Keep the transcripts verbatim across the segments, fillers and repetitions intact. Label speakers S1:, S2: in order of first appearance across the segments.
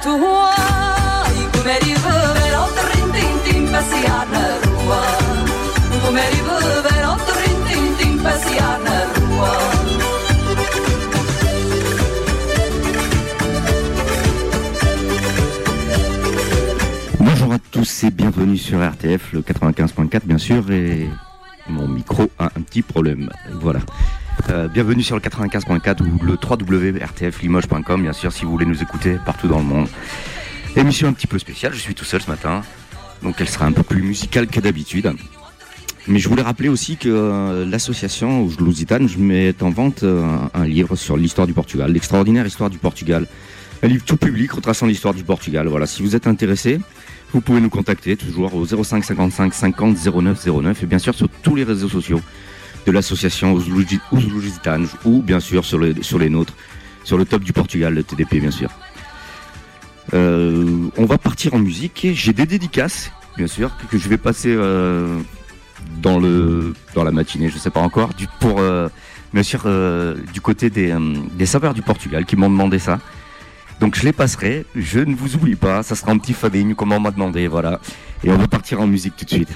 S1: tua. E comer e beber ao terrim-tim-tim, passear na rua. Comer e beber ao terrim-tim-tim, passear na rua.
S2: Bonjour à tous et bienvenue sur R T F, le quatre-vingt-quinze point quatre bien sûr, et mon micro a un petit problème, voilà. Euh, bienvenue sur le quatre-vingt-quinze point quatre ou le w w w point r t f limoges point com bien sûr si vous voulez nous écouter partout dans le monde. Émission un petit peu spéciale, je suis tout seul ce matin, donc elle sera un peu plus musicale que d'habitude. Mais je voulais rappeler aussi que euh, l'association Lusitane met en vente euh, un livre sur l'histoire du Portugal, l'extraordinaire histoire du Portugal. Un livre tout public retraçant l'histoire du Portugal. Voilà, si vous êtes intéressé, vous pouvez nous contacter toujours au zéro cinq cinquante-cinq cinquante zéro neuf zéro neuf et bien sûr sur tous les réseaux sociaux de l'association Lusitane ou bien sûr sur, le, sur les nôtres, sur le top du Portugal, le T D P bien sûr. Euh, on va partir en musique. J'ai des dédicaces, bien sûr, que je vais passer euh, dans, le, dans la matinée, je ne sais pas encore, du, pour euh, bien sûr euh, du côté des, euh, des saveurs du Portugal qui m'ont demandé ça. Donc je les passerai, je ne vous oublie pas, ça sera un petit fadinho comme on m'a demandé, voilà. Et on va partir en musique tout de suite.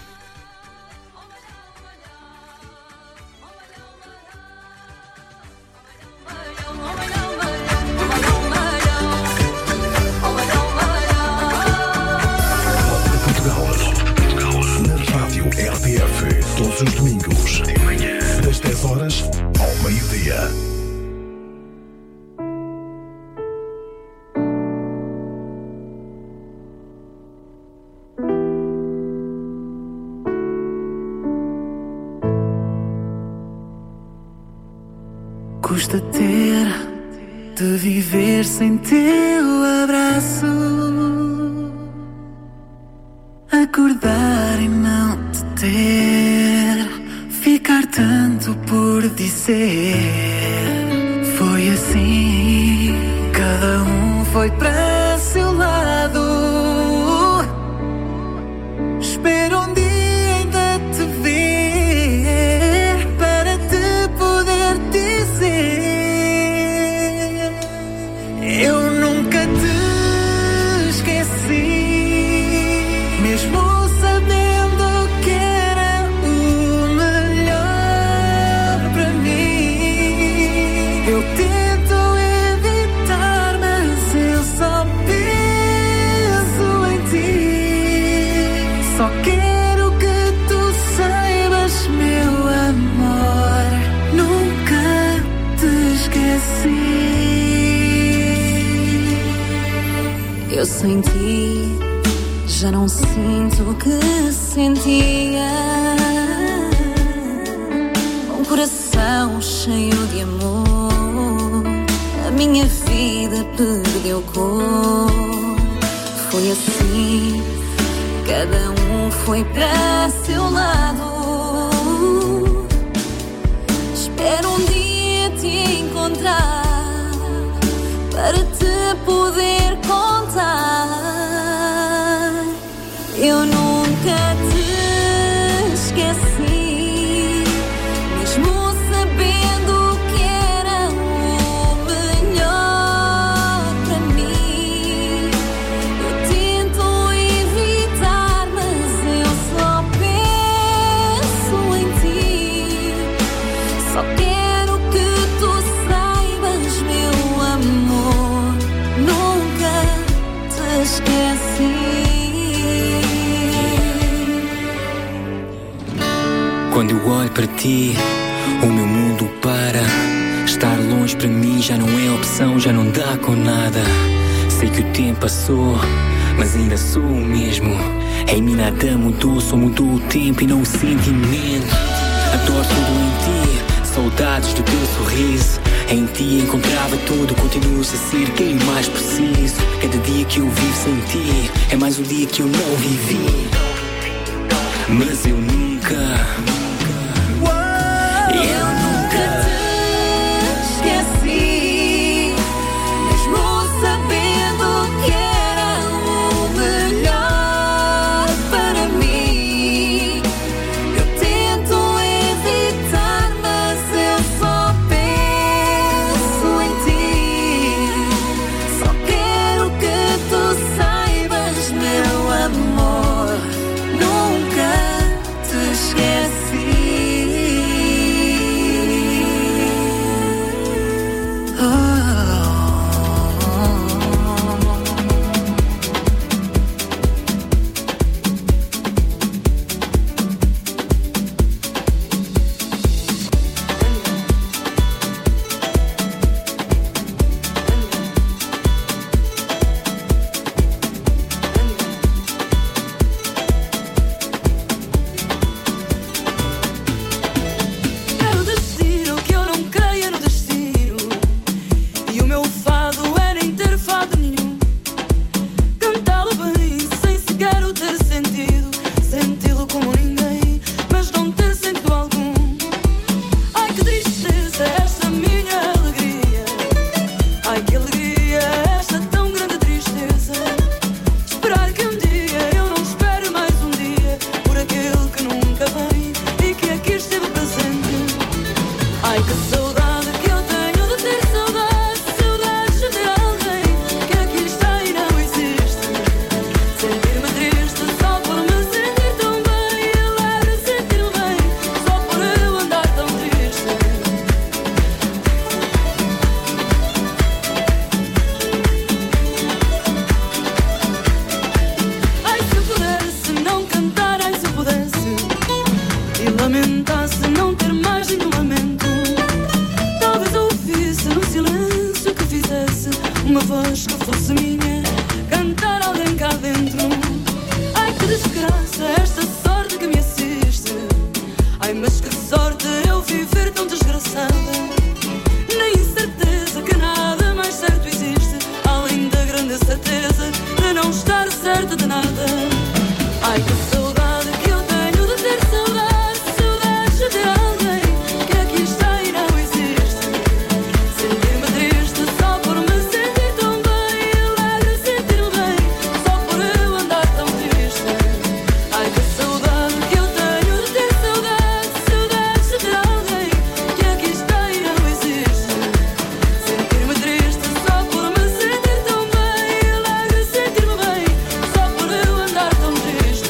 S3: R T F, todos os domingos, das dez horas ao meio-dia.
S4: Custa ter de viver sem teu abraço, acordar e não te ter, ficar tanto por dizer. Foi assim, cada um foi para seu lado. Espero um dia ainda te ver para te poder dizer: eu nunca te esqueci, mesmo sabendo que era o melhor para mim. Eu tento evitar, mas eu só penso em ti. Só quero que tu saibas, meu amor, nunca te esqueci. Eu sem ti já não sinto o que sentia. Um coração cheio de amor, a minha vida perdeu cor. Foi assim, cada um foi para seu lado. Espero um dia te encontrar para te poder contar. Eu nunca te esqueci, mesmo sabendo que era o melhor para mim. Eu tento evitar, mas eu só penso em ti. Só quero que tu saibas, meu amor, nunca te esqueci.
S5: Quando eu olho para ti, o meu mundo para. Estar longe para mim já não é opção, já não dá com nada. Sei que o tempo passou, mas ainda sou o mesmo. Em mim nada mudou, só mudou o tempo e não o sentimento. Adoro tudo em ti, saudades do teu sorriso. Em ti encontrava tudo, continuas a ser quem mais preciso. Cada dia que eu vivo sem ti é mais um dia que eu não vivi. Mas eu nunca, eu nunca
S4: te esqueci, mesmo sabendo que era o melhor para mim. Eu tento evitar, mas eu só penso em ti. Só quero que tu
S1: Ai, que alegria, esta tão grande tristeza. Esperar que um dia eu não espere mais um dia por aquele que nunca vem e que aqui esteve presente. Ai, que saudade que eu tenho de ter saudade, saudades de ter alguém que aqui está e não existe. Sentir-me triste só por me sentir tão bem, e alegre sentir-me bem só por eu andar tão triste. Ai, se eu pudesse não cantar, ai, se eu pudesse e lamentasse não ter mais nenhum lamento, talvez eu ouvisse no silêncio que fizesse uma voz que fosse minha, cantar alguém cá dentro. Ai, que desgraça, esta sorte que me assiste. Ai, mas que sorte eu viver tão desgraçada. Nem certeza que nada mais certo existe, além da grande certeza de não estar certa de nada. Ai, que saudade que eu tenho de ter saudade, saudades de ter alguém que aqui está e não existe. Sentir-me triste só por me sentir tão bem, e alegre sentir-me bem só por eu andar tão triste. Ai, que saudade que eu tenho de ter saudade, saudades de ter alguém que aqui está e não existe. Sentir-me triste só por me sentir tão bem, e alegre sentir-me bem só por eu andar tão triste.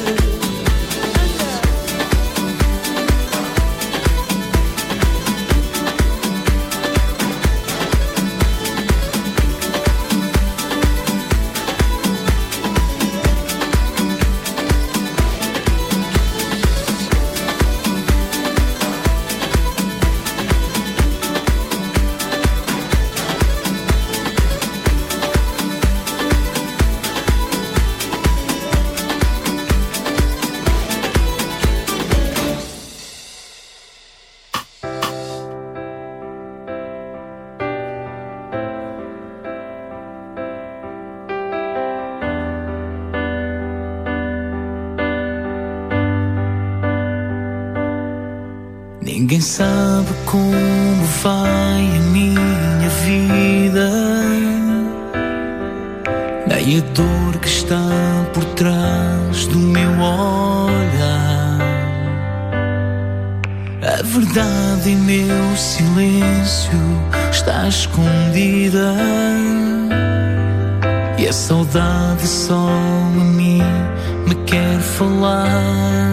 S6: Ninguém sabe como vai a minha vida, nem a dor que está por trás do meu olhar. A verdade em meu silêncio está escondida, e a saudade só a mim me quer falar.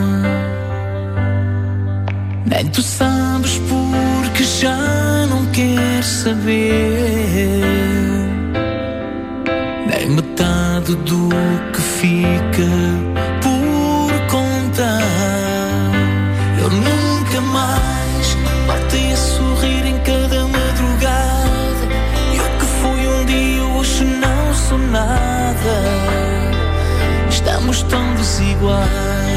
S6: Nem tu sabes porque já não queres saber, nem metade do que fica por contar. Eu nunca mais voltei a sorrir em cada madrugada, e o que foi um dia hoje não sou nada. Estamos tão desiguais,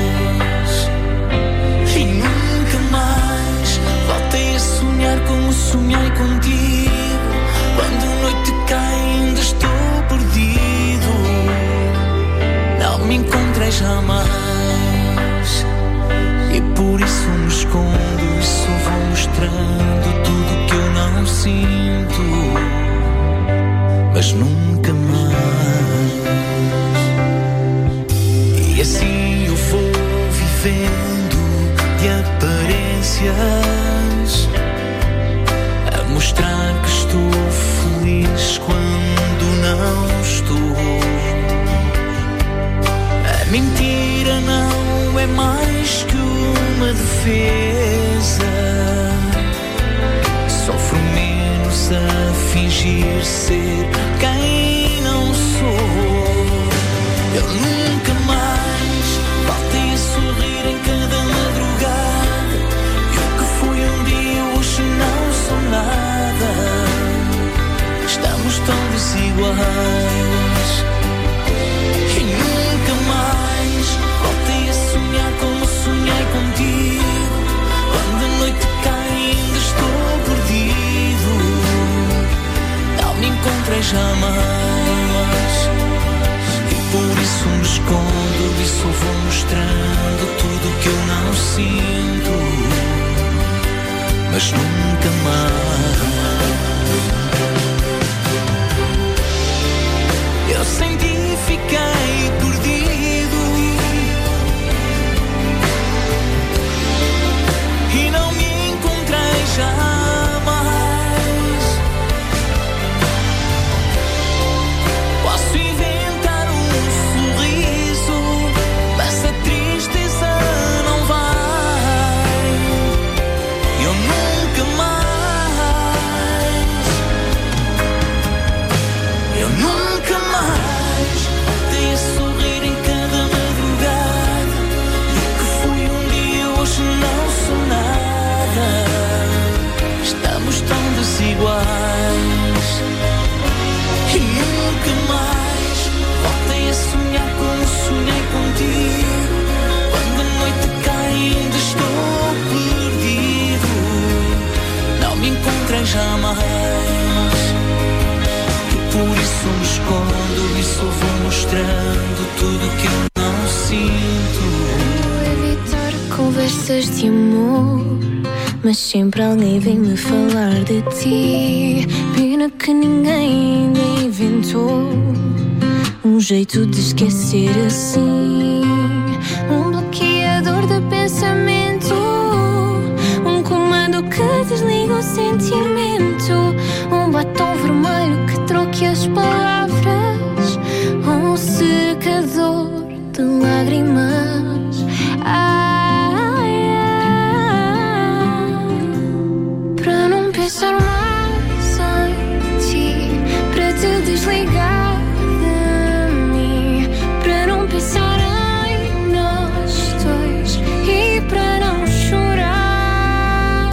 S6: e nunca mais voltei a sonhar como sonhei contigo. Quando a noite cai ainda estou perdido, não me encontrei jamais, e por isso me escondo e só vou mostrando tudo que eu não sinto, mas nunca mais. E assim eu vou vivendo de aparências, a mostrar que estou feliz quando não estou. A mentira não é mais que uma defesa, sofro menos a fingir ser quem não sou. Eu nunca mais voltei a sorrir em cada madrugada, e o que foi um dia hoje não sou nada. Estamos tão desiguais, e nunca mais voltei a sonhar como sonhei contigo. Quando a noite cai ainda estou perdido, não me encontrei jamais, e por isso me escondo e só vou mostrando tudo que eu não sinto, mas nunca mais. isso eu vou mostrando tudo que eu não sinto.
S7: Vou evitar conversas de amor, mas sempre alguém vem me falar de ti. Pena que ninguém ainda inventou um jeito de esquecer assim. Um bloqueador de pensamento, um comando que desliga o sentimento, um batom vermelho que troque as palavras, um secador de lágrimas. Ai, ai, para não pensar mais em ti, para te desligar de mim, para não pensar em nós dois e para não chorar.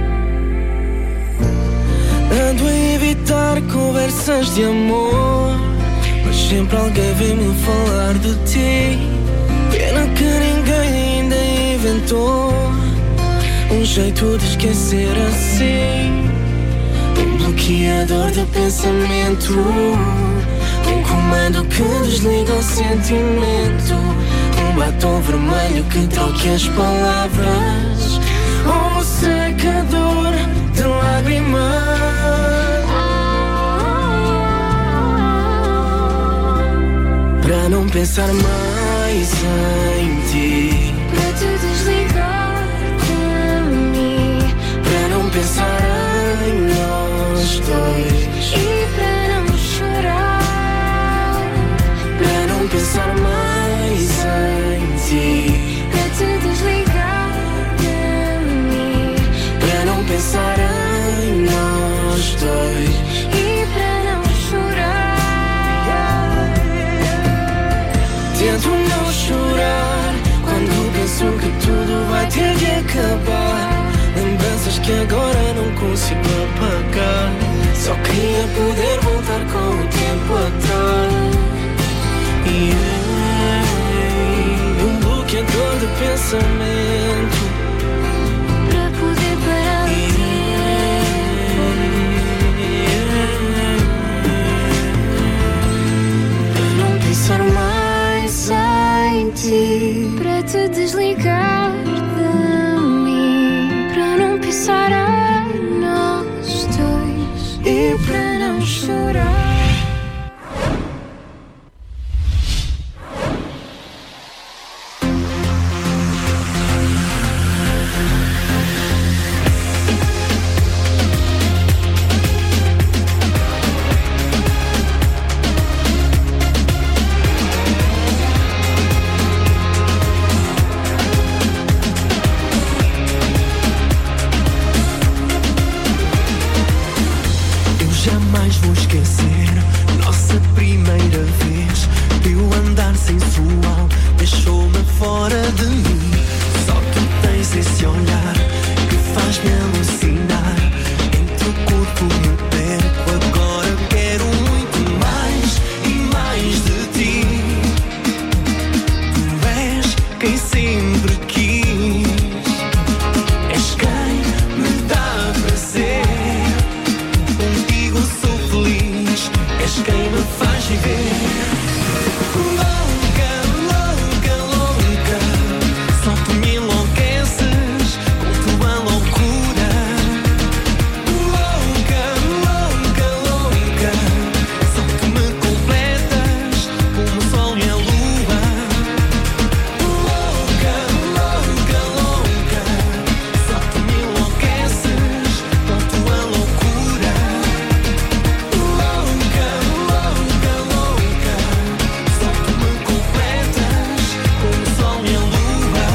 S6: Ando a evitar conversas de amor, mas sempre alguém vem me falar de ti. Pena que ninguém ainda inventou um jeito de esquecer assim. Um bloqueador de pensamento, um comando que desliga o sentimento, um batom vermelho que troque as palavras, um secador de lágrimas. Para não pensar mais em ti,
S7: para te desligar de mim,
S6: para não pensar em nós dois
S7: e para não chorar.
S6: para não pensar mais em ti,
S7: Para te desligar de mim,
S6: para não pensar em nós dois
S7: e para não chorar.
S6: Tento não chorar quando penso que tudo vai ter de acabar. Lembranças que agora não consigo apagar. Só queria poder voltar com o tempo atrás. E yeah, um bloqueador de pensamento
S7: Para poder parar o tempo,
S6: para não pensar mais
S7: em ti, para te desligar de mim, para não pensar em nós dois e para não chorar.
S6: Jamais vou esquecer nossa primeira vez. Teu andar sensual deixou-me fora de mim. Só tu tens esse olhar que faz-me alucinar. Em teu corpo me perco, agora quero muito mais e mais de ti. Tu és quem sempre quis, és quem me dá prazer. Sou feliz, és quem me faz viver. Louca, louca, louca, só tu me enlouqueces com tua loucura. Louca, louca, louca, só tu me completas como o sol e a lua. Louca, louca, louca, só tu me enlouqueces com tua loucura. Louca, louca, louca, só tu me completas como o sol e a lua.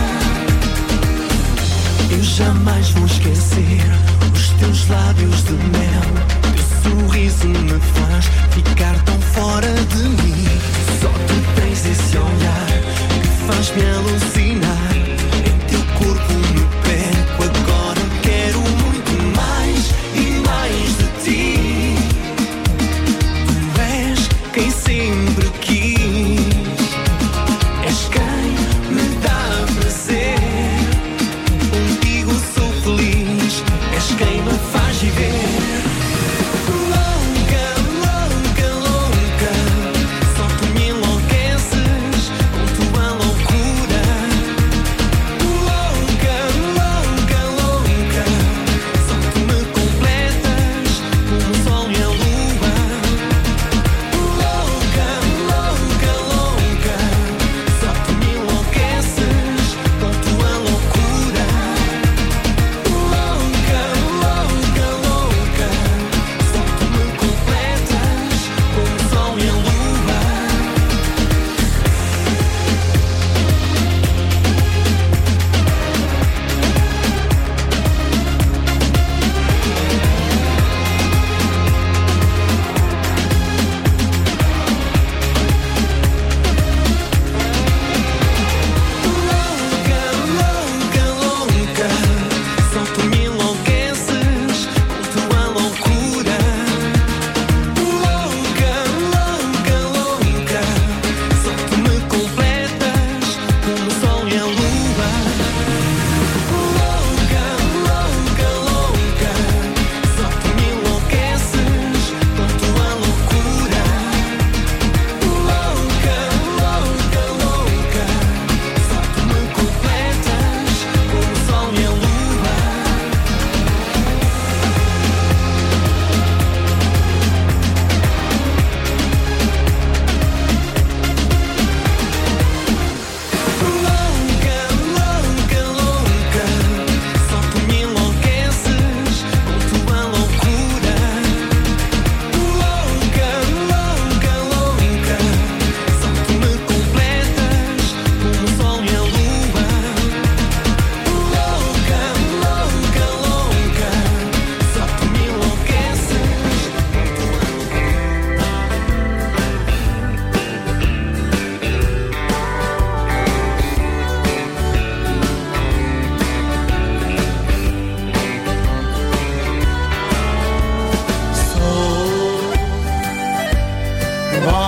S6: Eu jamais vou esquecer os teus lábios de mel. Teu sorriso me faz ficar tão fora de mim. Só tu tens esse olhar que faz-me alucinar. Em teu corpo me perco, agora quero muito mais e mais de ti. Tu és quem sempre quis, és quem me dá prazer. Contigo sou feliz, és quem me faz viver. Louca, louca, louca, só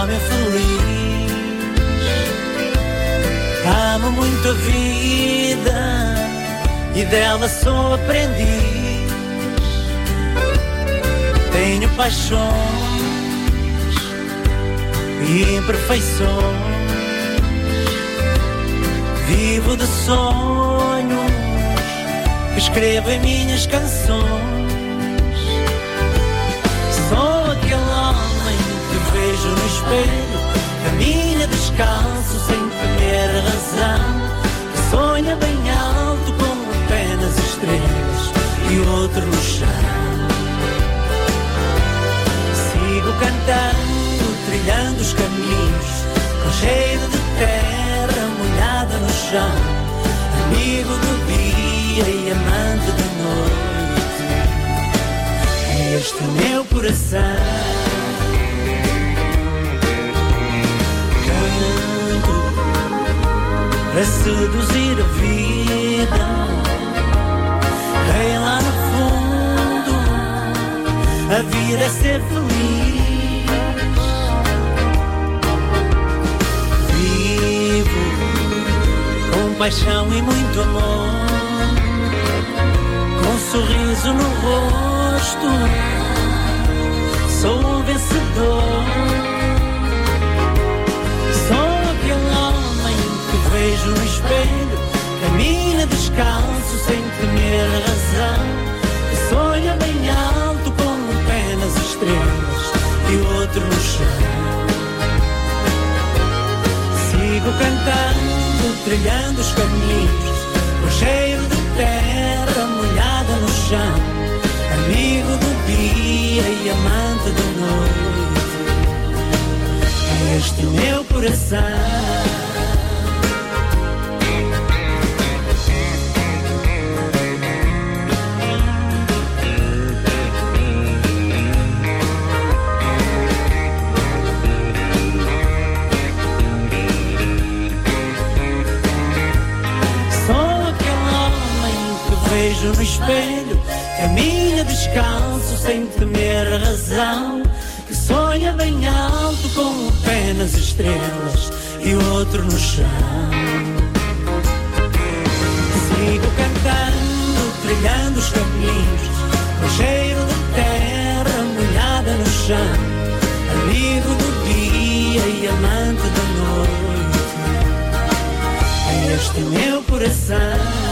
S6: homem feliz. Amo muito a vida e dela sou aprendiz. Tenho paixões e imperfeições. Vivo de sonhos que escrevo em minhas canções. Sou aquele homem que vejo no espelho, caminha descalço sem temer a razão, que sonha bem alto com apenas estrelas e o outro no chão. Sigo cantando, trilhando os caminhos, com cheiro de terra molhada no chão, amigo do dia e amante da noite. É este o meu coração. Para seduzir a vida, quem lá no fundo a vida é ser feliz. Vivo com paixão e muito amor, com um sorriso no rosto, sou um vencedor. Vejo no espelho, caminha descalço sem temer a razão, que sonha bem alto com apenas estrelas e o outro no chão. Sigo cantando, trilhando os caminhos, com cheiro de terra molhada no chão, amigo do dia e amante da noite. É este o meu coração. Vejo no espelho, caminha descalço sem temer a razão, que sonha bem alto com apenas estrelas e o outro no chão. Sigo cantando, trilhando os caminhos, com cheiro de terra molhada no chão, amigo do dia e amante da noite. É este o meu coração.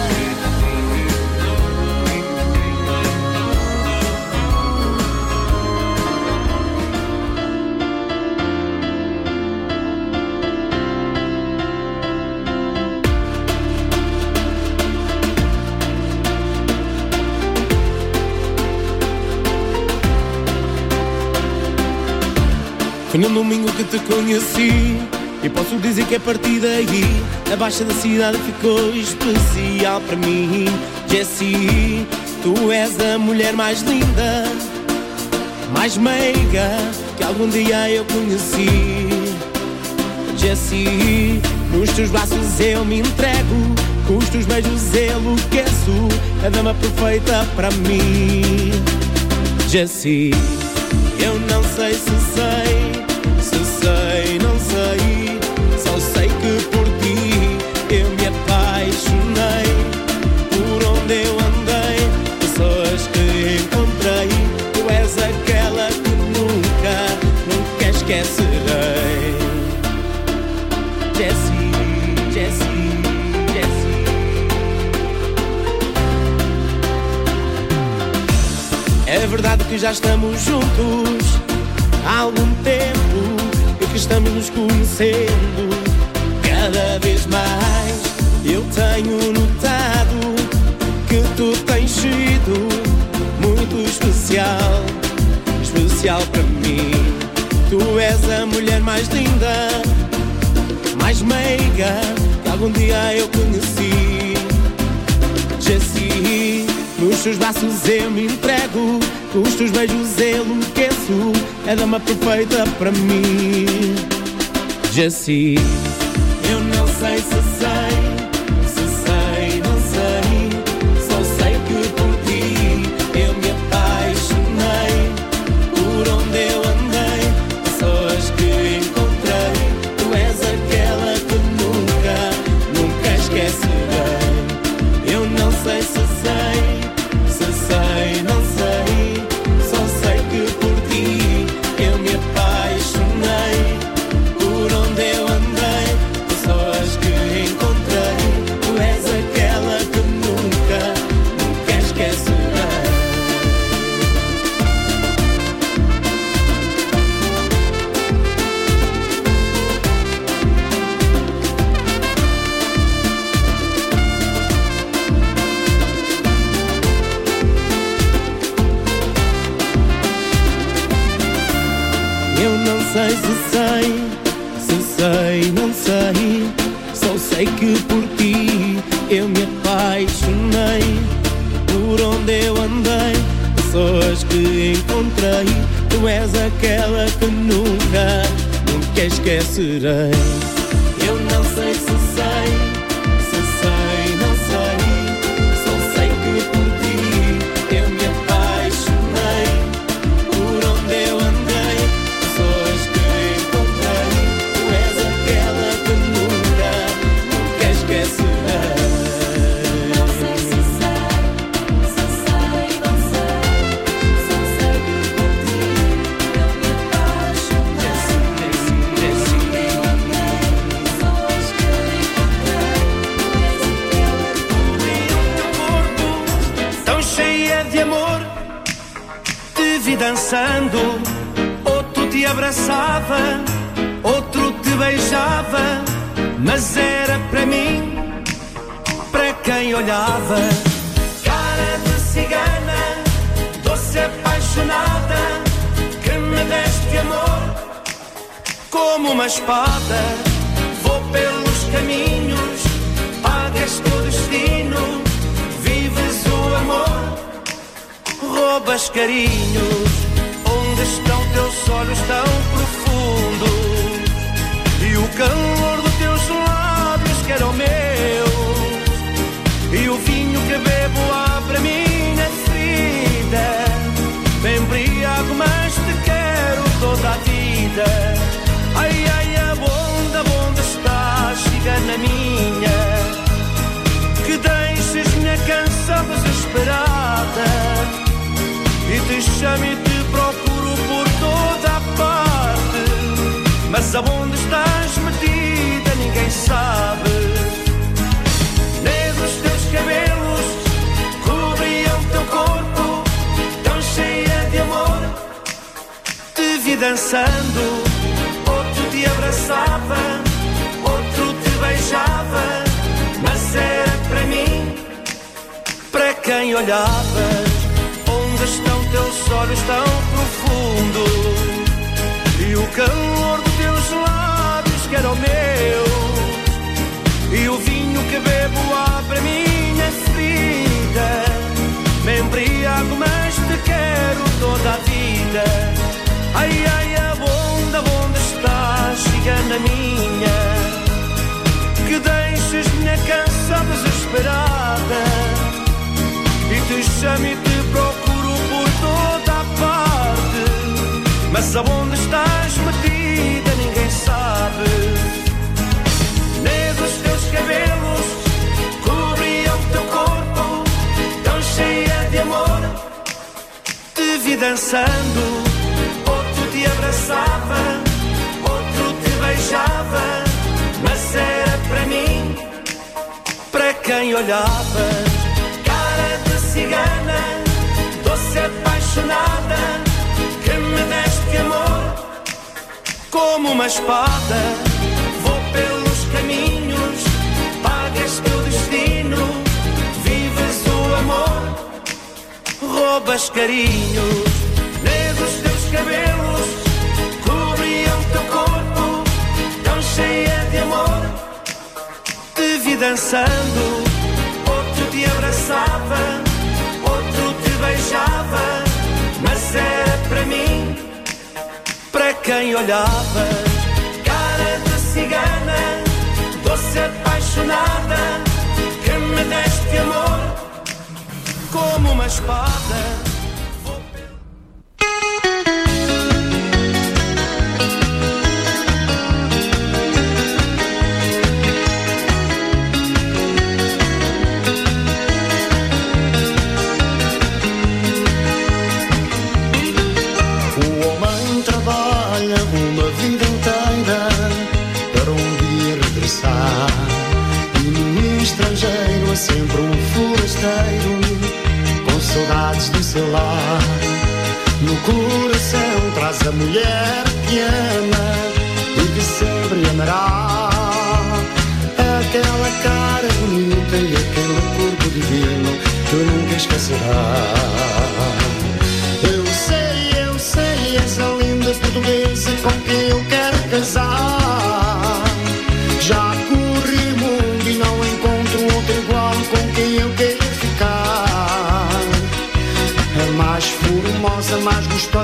S8: Foi num domingo que te conheci, e posso dizer que a partir daí a Baixa da Cidade ficou especial para mim. Jessie, tu és a mulher mais linda, mais meiga que algum dia eu conheci. Jessie, nos teus braços eu me entrego, com os teus beijos enlouqueço, a dama perfeita para mim. Jessie, eu não sei se sei, se sei, não sei, só sei que por ti eu me apaixonei. Por onde eu andei, pessoas que encontrei, tu és aquela que nunca, nunca esquecerei. Jessie, Jessie, Jessie. É verdade que já estamos juntos há algum tempo e que estamos nos conhecendo cada vez mais. Eu tenho notado que tu tens sido muito especial, especial para mim. Tu és a mulher mais linda, mais meiga que algum dia eu conheci. Jessie, nos teus braços eu me entrego, com os teus beijos enlouqueço, é a dama perfeita para mim. Jessie, eu não sei se sei, se sei, não sei, só sei que por ti eu me apaixonei. Por onde eu andei, pessoas que encontrei, Eu não sei se sei, se sei, não sei. Só sei que por ti eu me apaixonei. Por onde eu andei, pessoas que encontrei, tu és aquela que nunca, nunca esquecerei. Eu não sei se sei, se sei, não sei. Só sei que por ti eu me apaixonei. Por onde eu andei, pessoas que encontrei, tu és aquela que nunca, nunca esquecerei.
S9: Dançando, outro te abraçava, outro te beijava, mas era para mim, para quem olhava. Cara de cigana, doce apaixonada, que me deste amor como uma espada. Vou pelos caminhos, pagas teu destino, vives o amor, roubas carinhos. Onde estão teus olhos tão profundos e o calor dos teus lábios que eram meus, e o vinho que bebo abre a minha ferida. Me embriago, mas te quero toda a vida. Ai, ai, aonde, aonde estás, cigana minha, que deixes minha canção desesperada e te chamo e te procuro por toda a parte, mas aonde estás metida ninguém sabe. Negros teus cabelos cobriam teu corpo, tão cheia de amor. Te vi dançando, outro te abraçava, outro te beijava, mas era para mim, para quem olhava. Onde estão teus olhos tão profundos e o calor dos teus lábios que eram meus, e o vinho que bebo abre a minha ferida. Me embriago, mas te quero toda a vida. Ai, ai, aonde, aonde estás, cigana minha, que deixes minha canção desesperada e te chamo e te procuro por toda a parte, mas aonde estás metida ninguém sabe. Negros teus cabelos cobriam teu corpo, tão cheia de amor. Te vi dançando, outro te abraçava, outro te beijava, mas era para mim, para quem olhava. Cigana, doce apaixonada, que me deste amor como uma espada. Vou pelos caminhos, pagas teu destino, vives o amor, roubas carinhos. Negros teus cabelos cobriam teu corpo, tão cheia de amor. Te vi dançando, outro te abraçava, outro te beijava, mas era para mim, para quem olhava. Cara de cigana, doce apaixonada, que me deste amor como uma espada.
S10: Sempre um forasteiro com saudades do seu lar. No coração traz a mulher que ama e que sempre amará. Aquela cara bonita e aquele corpo divino que nunca esquecerá. Eu sei, eu sei, essa linda portuguesa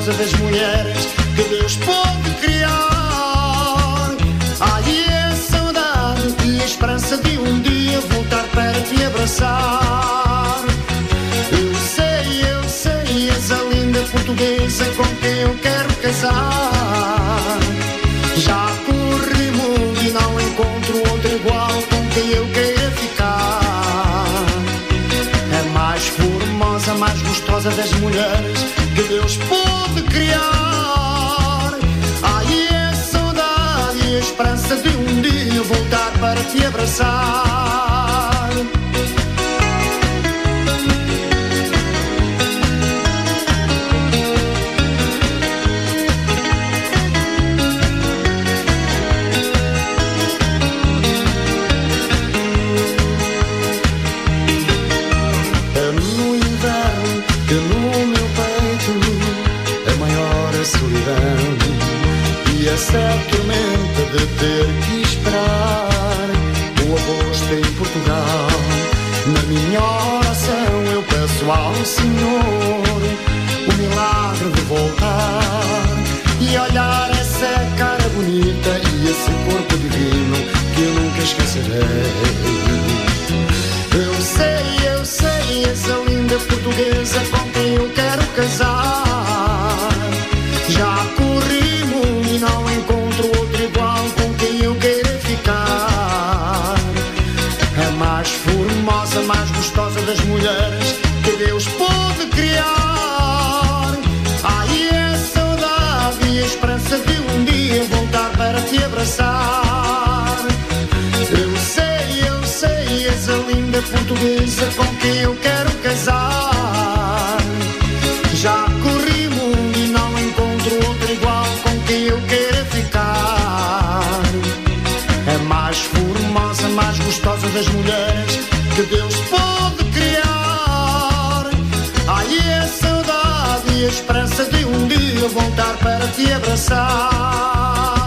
S10: gostosa das mulheres que Deus pode criar. Ai, é a saudade e a esperança de um dia voltar para te abraçar. Eu sei, eu sei, és a linda portuguesa com quem eu quero casar. Já corri mundo e não encontro outro igual com quem eu queira ficar. É mais formosa, mais gostosa das mulheres que Deus pode criar. Ai, é a saudade e a esperança de um dia voltar para te abraçar. É no inverno que no meu peito é maior a solidão e essa tormenta de ter que esperar o agosto em Portugal. Na minha oração eu peço ao Senhor o milagre de voltar e olhar essa cara bonita e esse corpo divino que eu nunca esquecerei. Eu sei, eu sei, essa linda portuguesa com quem eu quero casar. Já corri mundo e não encontro outro igual com quem eu queira ficar. É mais formosa, mais gostosa das mulheres que Deus pode criar. Ai, é a saudade e a esperança de um dia voltar para te abraçar. Eu sei, eu sei, és a linda portuguesa com quem eu quero casar. Já corri mundo e não encontro outro igual com quem eu queira ficar. É mais formosa, mais gostosa das mulheres que Deus pode criar. Ai, é a saudade e a esperança de um dia voltar para te abraçar.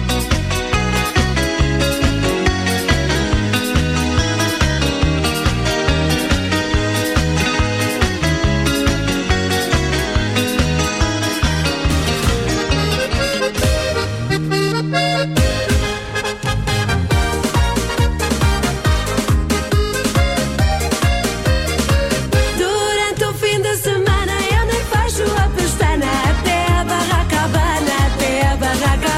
S4: Durante o fim de semana eu nem fecho a pestana, até a barraca abana, até a barraca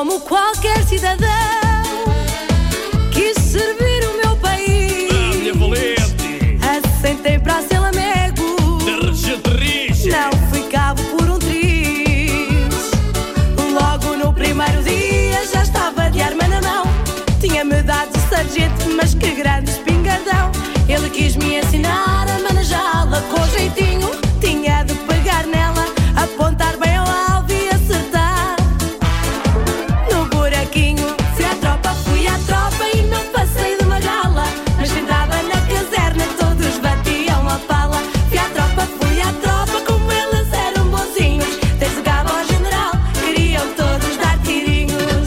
S4: como qualquer cidadão, quis servir o meu país.
S11: Ah, minha valente!
S4: Assentei para ser lamego, não fui cabo por um triz. Logo no primeiro dia já estava de arma na mão. Tinha-me dado sargento, mas que grande espingardão. Ele quis me ensinar a manejá-la com jeitinho. Tinha de pegar nela, apontar bem ao alvo e acertar. No buraquinho, fui à tropa, fui à tropa e não passei de uma gala. Mas entrava na caserna, todos batiam a pala. Fui à tropa, fui à tropa, como eles eram bonzinhos. Desde cabo ao general, queriam todos dar tirinhos.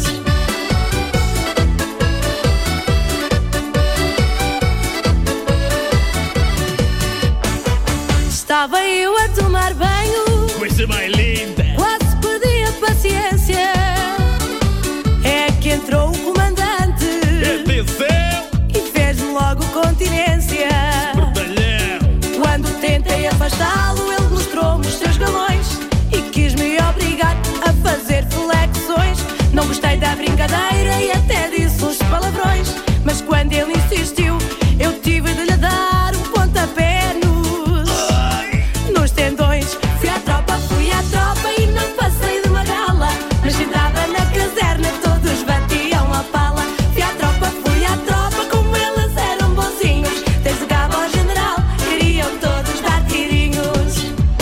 S4: Estava eu a tomar banho,
S11: coisa mais linda,
S4: quase perdi a paciência. É que entrou o comandante,
S11: atenção,
S4: e fez-me logo continência.
S11: Bertalhão.
S4: Quando tentei afastá-lo, ele mostrou-me os seus galões e quis-me obrigar a fazer flexões. Não gostei da brincadeira e até disse uns palavrões. Mas quando ele insistiu, eu tive de lhe dar um pontapé nos, nos tendões. Fui à tropa, fui à tropa e não passei de uma gala. Mas entrava na caserna, todos batiam a pala. Fui à tropa, fui à tropa, como eles eram bonzinhos. Desde cabo ao general, queriam todos dar tirinhos.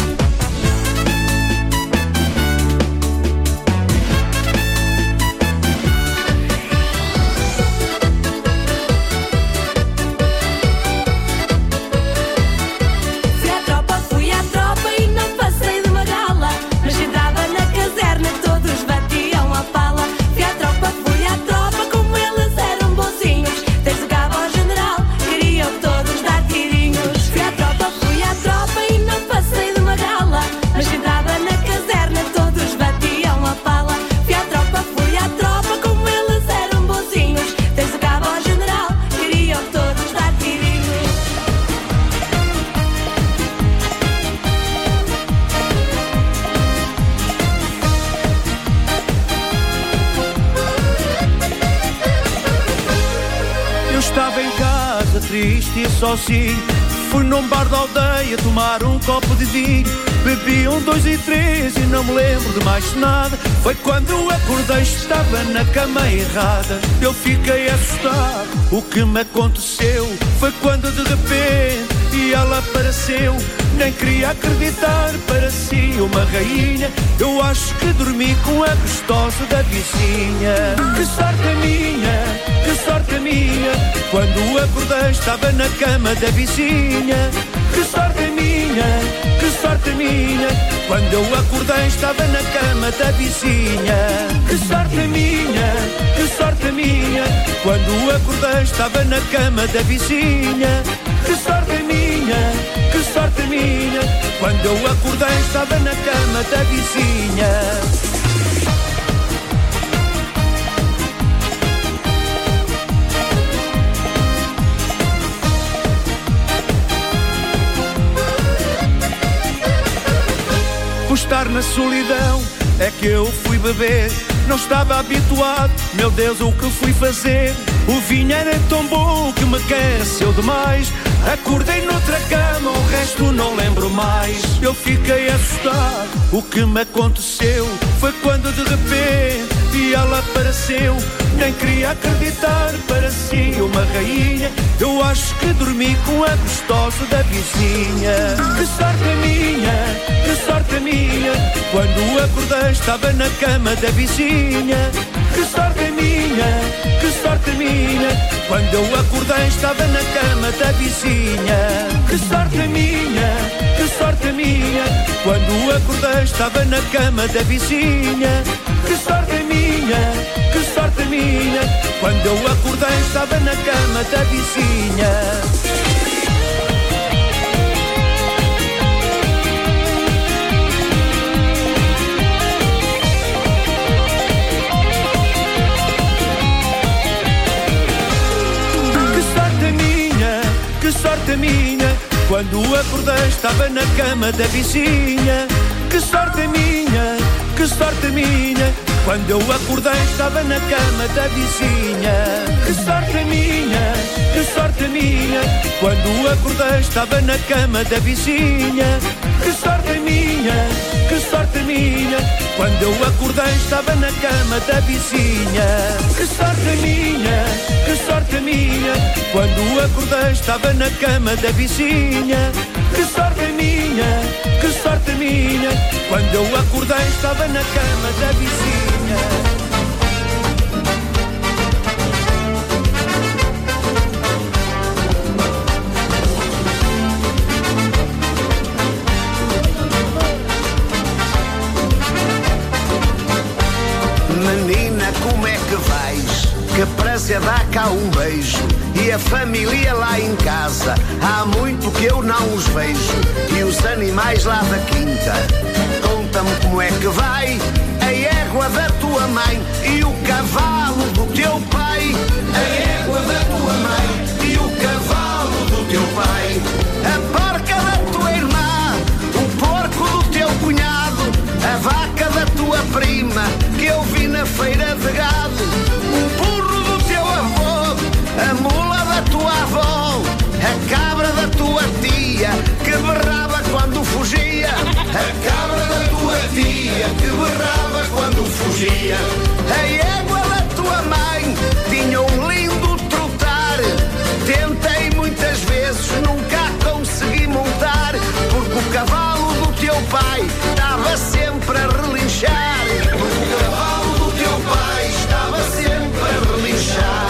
S4: Fui à tropa, fui à tropa e não passei de uma gala. Mas entrava na caserna, todos batiam a pala. Fui à tropa, fui à tropa, como eles eram bonzinhos. Desde cabo ao general, queriam todos dar tirinhos. Fui à tropa, fui à tropa e não passei de uma gala. Mas entrava na caserna, todos batiam a pala. Fui à tropa, fui à tropa, como eles eram bonzinhos. Desde cabo ao general, queriam todos dar tirinhos.
S9: Eu estava em casa triste e sozinho. Fui num bar da aldeia tomar um copo de vinho. Bebi um, dois e três e não me lembro de mais nada. Foi quando acordei, estava na cama errada. Eu fiquei assustado, o que me aconteceu foi quando de repente ela apareceu. Nem queria acreditar, parecia uma rainha. Eu acho que dormi com a gostosa da vizinha. Que sorte a minha, que sorte a minha. Quando acordei estava na cama da vizinha. Que sorte a minha, que sorte a minha. Quando eu acordei estava na cama da vizinha. Que sorte a minha, que sorte a minha. Quando acordei estava na cama da vizinha. Que sorte a minha, que sorte a minha. Quando eu acordei estava na cama da vizinha. Por estar na solidão é que eu fui beber. Não estava habituado, meu Deus, o que fui fazer? O vinho era tão bom que me aqueceu demais. Acordei noutra cama, o resto não lembro mais. Eu fiquei assustado, o que me aconteceu foi quando de repente ela apareceu. Nem queria acreditar, parecia uma rainha. Eu acho que dormi com a gostosa da vizinha. Que sorte a minha, que sorte a minha. Quando acordei estava na cama da vizinha. Que sorte a minha, que sorte a minha. Quando eu acordei estava na cama da vizinha. Que sorte a minha, que sorte a minha. Quando acordei estava na cama da vizinha. Que sorte a minha, que sorte a minha. Quando eu acordei estava na cama da vizinha. Que sorte a minha, quando acordei estava na cama da vizinha. Que sorte a minha, que sorte a minha. Quando eu acordei estava na cama da vizinha. Que sorte a minha, que sorte a minha. Quando acordei estava na cama da vizinha. Que sorte a minha, que sorte a minha. Quando eu acordei estava na cama da vizinha. Que sorte a minha, que sorte a minha. Quando acordei estava na cama da vizinha. Que sorte a minha, que sorte a minha. Quando eu acordei estava na cama da vizinha.
S12: Menina, como é que vais? Que prazer dá cá um beijo. E a família lá em casa, há muito que eu não os vejo. E os animais lá da quinta, conta-me como é que vai a égua da tua mãe e o cavalo do teu pai. A égua da tua mãe e o cavalo do teu pai. A porca da tua irmã, o porco do teu cunhado, a vaca da tua prima que eu vi na feira de gado, o burro do teu avô, a mula da tua avó, a cabra da tua tia que berrava quando fugia. A cabra da tua tia que berrava quando fugia. A égua da tua mãe tinha um lindo trotar. Tentei muitas vezes, nunca consegui montar, porque o cavalo do teu pai estava sempre a relinchar. Porque o cavalo do teu pai estava sempre a relinchar.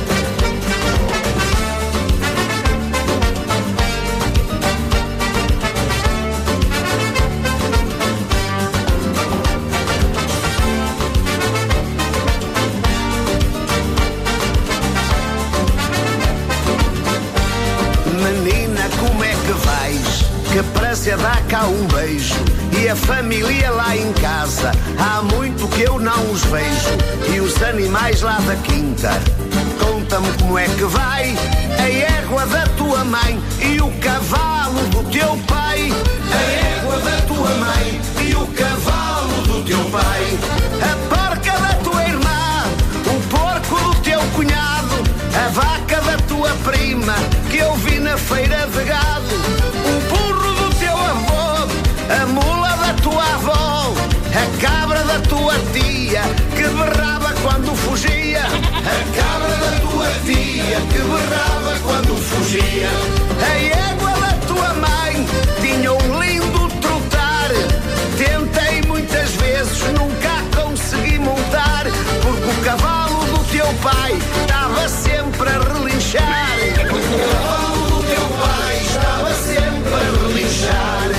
S12: Menina, como é que vais? Que prazer dá cá um beijo. E a família lá em casa, há muito que eu não os vejo. E os animais lá da quinta, conta-me como é que vai a égua da tua mãe e o cavalo do teu pai. A égua da tua mãe e o cavalo do teu pai. A porca da tua irmã, o porco do teu cunhado, a vaca da tua prima que eu vi na feira de gado, o burro do teu avô, a mula da tua avó, a cabra da tua tia que berrava quando fugia. A cabra da tua tia que berrava quando fugia. A égua da tua mãe tinha um lindo trotar. Tentei muitas vezes, nunca consegui montar, porque o cavalo do teu pai estava sempre a relinchar. Porque o cavalo do teu pai estava sempre a relinchar.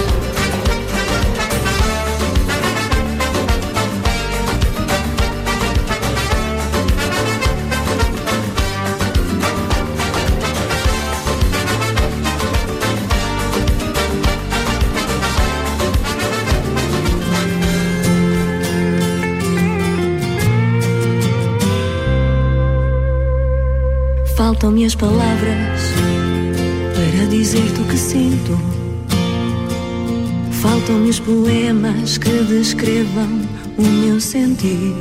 S1: Faltam-me as palavras para dizer-te o que sinto. Faltam-me os poemas que descrevam o meu sentir.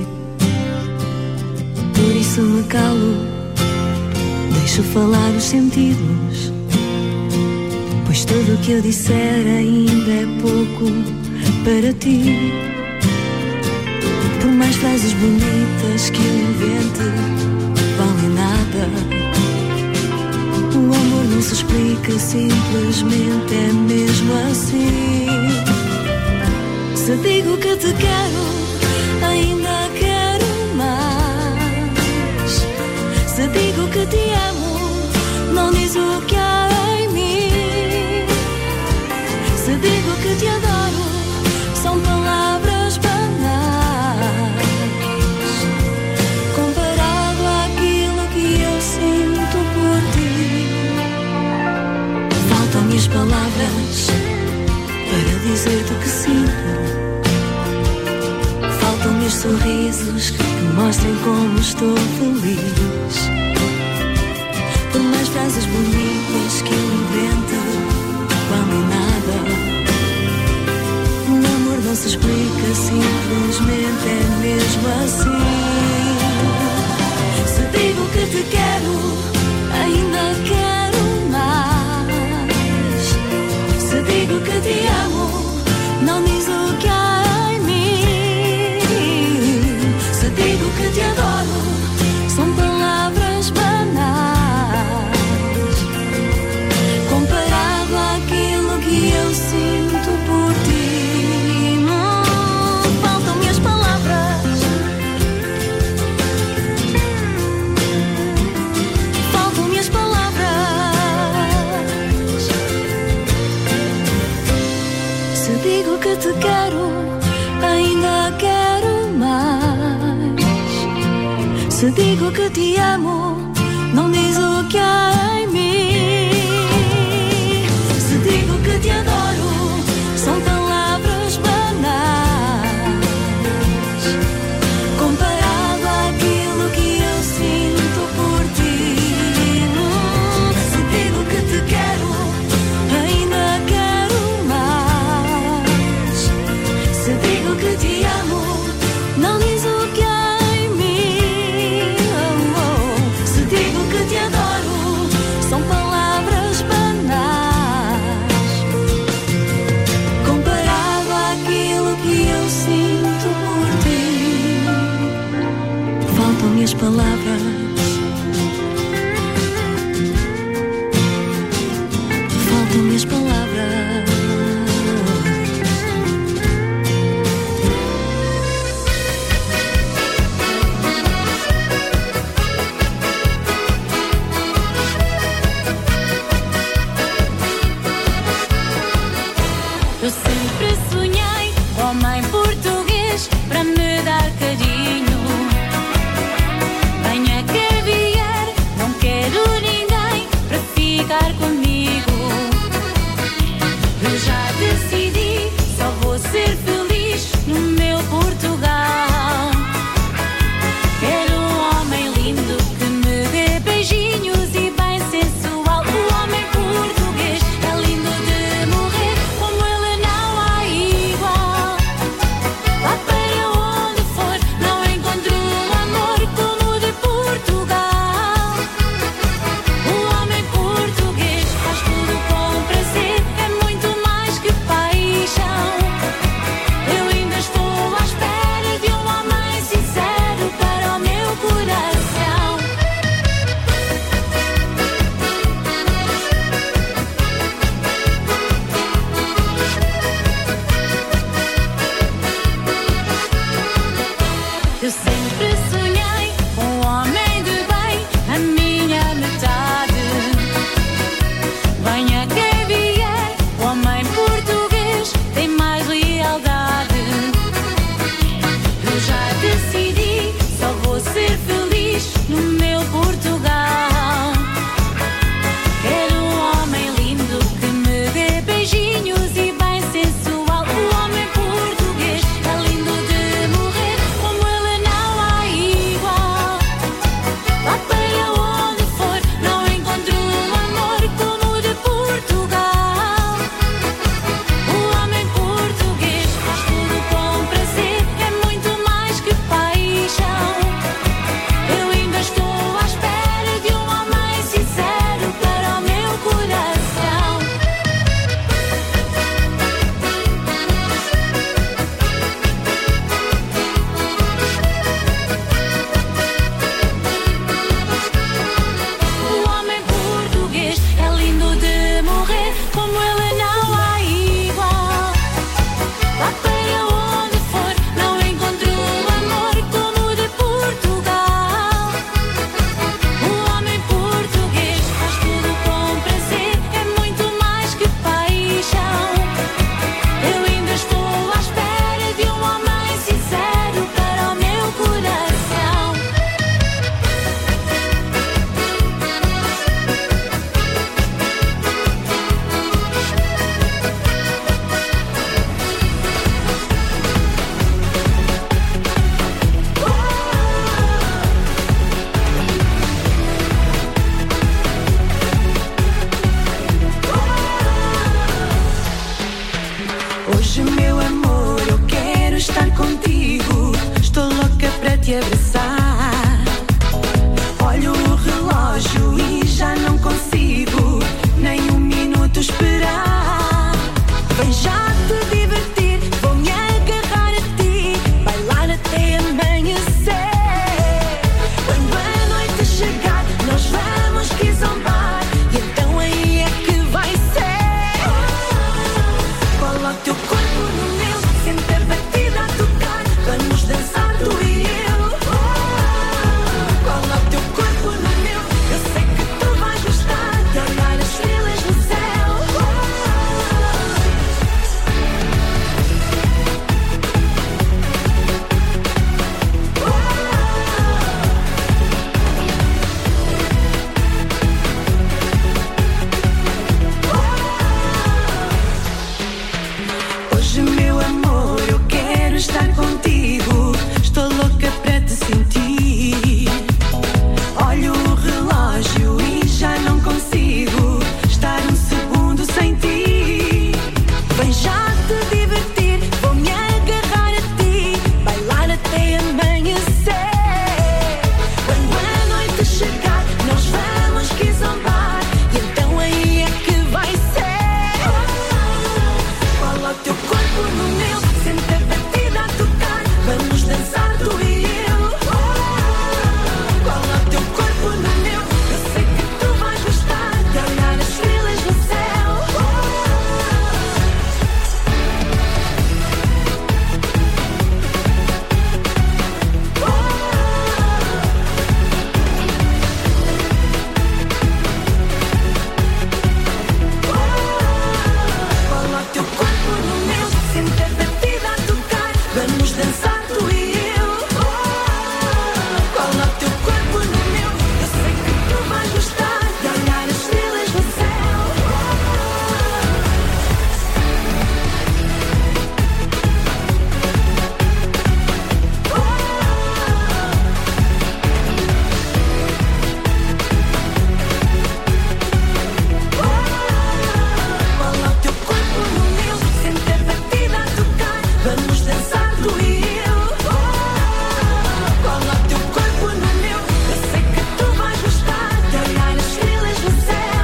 S1: Por isso me calo, deixo falar os sentidos, pois tudo o que eu disser ainda é pouco para ti. Por mais frases bonitas que eu invente, valem nada. O amor não se explica, simplesmente é mesmo assim. Se digo que te quero, ainda quero mais. Se digo que te amo, não diz o que há em mim. Se digo que te adoro, são palavras banais comparado àquilo que eu sinto por ti. Faltam-me as palavras para dizer-te o que sinto. Faltam-me os sorrisos que mostrem como estou feliz. Por mais frases bonitas que eu invente, valem nada. O amor não se se explica, simplesmente é mesmo assim. Se digo que te quero, ainda quero mais. Se digo que te amo, não diz o que há em mim. Se digo que te adoro, são palavras banais comparado àquilo que eu sinto por ti. Hum, faltam-me as palavras, faltam-me as palavras. Se digo que te quero, ainda quero mais. Se digo que te amo, não diz o que há em mim. Se digo que te adoro, são palavras banais comparado àquilo que eu sinto por ti. Se digo que te quero, ainda quero mais. Se digo que te amo, não diz o que há em mim. Oh, oh. Se digo que te adoro, são palavras banais comparado àquilo que eu sinto por ti. Faltam-me as palavras, faltam-me as palavras.
S7: Eu sempre sonhei homem português para me dar carinho. Venha que vier, não quero ninguém para ficar comigo. Eu já decidi, só vou ser feliz no meu Portugal. Quero um homem lindo que me dê beijinhos e bem sensual. O homem português é lindo de morrer, como ele não há igual. Lá para onde for, não encontro um amor como o de Portugal. O homem português faz tudo com prazer, é muito mais que paixão. Eu ainda estou à espera de um homem sincero para o meu coração. Eu sempre sonhei com um homem de bem, a minha metade. Venha que vier, o homem português tem mais lealdade. Eu já decidi, só vou ser feliz no meu Portugal. Quero um homem lindo que me dê beijinhos e bem sensual. O homem português é lindo de morrer, como ele não há igual.
S4: abraçar. Olho o relógio e já não consigo nem um minuto esperar. Vem já te divertir, vou-me agarrar a ti, bailar até amanhecer. Quando a noite chegar, nós vamos que zombar, e então aí é que vai ser. Coloca o teu corpo no meu, sente a batida a tocar, vamos dançar tu e eu. Coloca o teu corpo no meu, eu sei que tu vais gostar de olhar as estrelas no céu. Hoje, meu amor, eu quero estar contigo. Estou louca para te sentir. Olho o relógio e já não consigo estar um segundo sem ti. Vem já te divertir, vou-me agarrar a ti, bailar até amanhecer. Quando a noite chegar, nós vamos que zombar, e então aí é que vai ser. Coloca o teu corpo no meu, sente a batida a tocar, vamos dançar tu e eu. Coloca o teu corpo no meu, eu sei que tu vais gostar de olhar as estrelas no céu. Coloca o teu corpo no meu, sente a batida a tocar, vamos dançar tu e eu. Coloca o teu corpo no meu, eu sei que tu vais gostar de olhar as estrelas no céu. Coloca o teu corpo no meu, sente a batida a tocar, vamos dançar tu e eu. Coloca o teu corpo no meu, eu sei que tu vais gostar de olhar as estrelas no céu.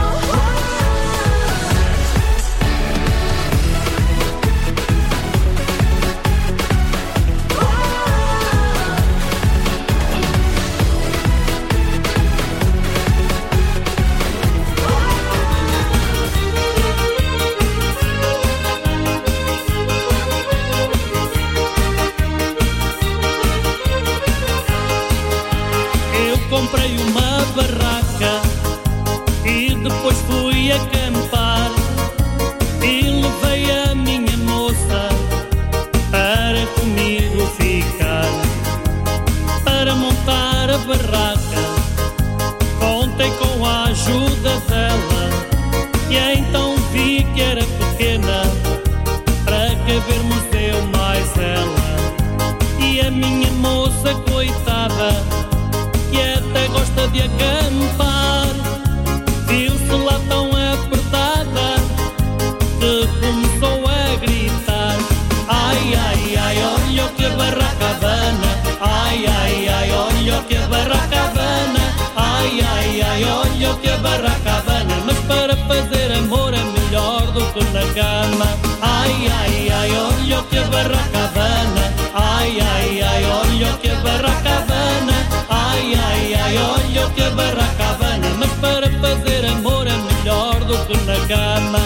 S13: Eu comprei uma barraca e depois fui acampar e levei a minha moça para comigo ficar. Para montar a barraca contei com a ajuda dela, e então vi que era pequena para cabermos eu mais ela. E a minha moça, coitada, que até gosta de acampar, viu-se lá tão apertada que começou a gritar: ai, ai, ai, olha o que a barraca abana, ai, ai, ai, olha o que a barraca abana, ai, ai, ai, olha o que a barraca abana. Mas para fazer amor é melhor do que na cama. Ai, ai, ai, olha o que a barraca abana, ai, ai, ai, olha o que a barraca abana, ai, ai, ai, olha o que a barraca abana. Mas para fazer amor é melhor do que na cama.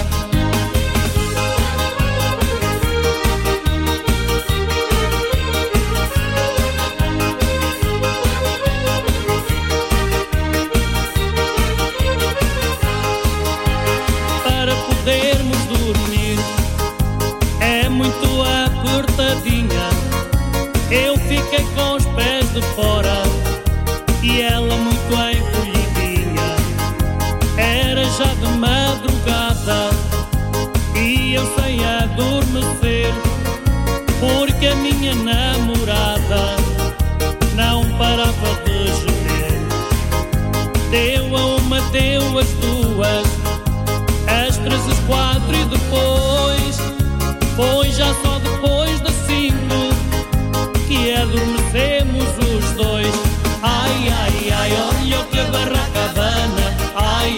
S13: Para podermos dormir é muito apertadinha. Eu fiquei com os pés de fora e ela muito encolhidinha. Era já de madrugada e eu sem adormecer, porque a minha namorada não parava de gemer. Deu a uma, deu as duas, às três, às quatro e depois foi já só depois das cinco que adormecemos os dois.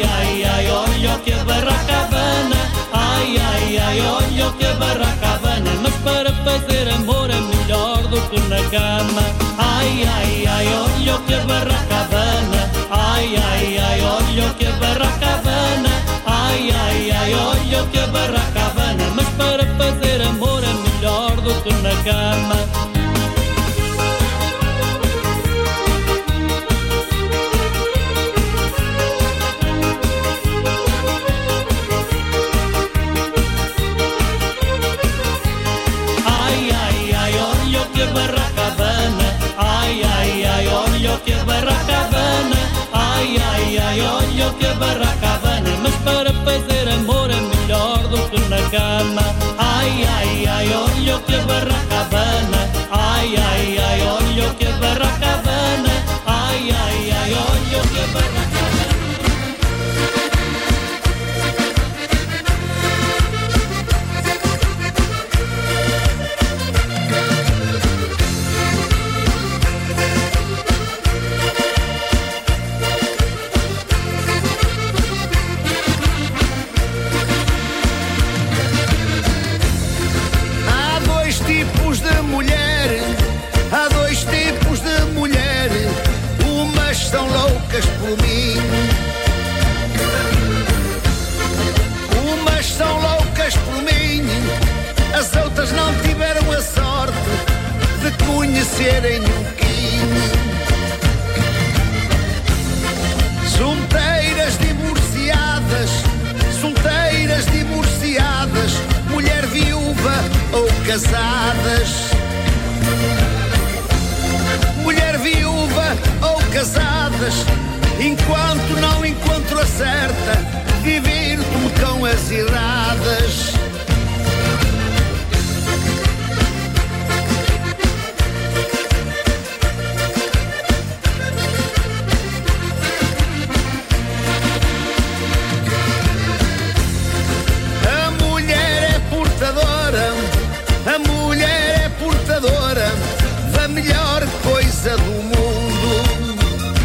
S13: ai, ai, olha que Barracabana. Ai, ai, ai, olha que Barracabana. Mas para fazer amor é melhor do que na cama. Ai, ai, ai, olha que Barracabana. Ai, ai, ai, olha que Barracabana. Ai, ai, ai, olha que Barracabana. Mas para fazer amor é melhor do que na cama. Barracabana, ai, ai, ai, olha que Barracabana. Ai, ai, ai, olha que Barracabana. Mas para fazer amor é melhor do que na cama. Ai, ai, ai, olha que Barracabana. Ai, ai, ai, olha que Barracabana. Ai, ai, ai, olha que Barracabana.
S12: São loucas por mim. Umas são loucas por mim, as outras não tiveram a sorte de conhecerem o Kim. Solteiras divorciadas, solteiras divorciadas, mulher viúva ou casadas. Mulher viúva ou casadas, enquanto não encontro a certa, divirto-me com as iradas. A mulher é portadora, a mulher é portadora da melhor coisa do mundo,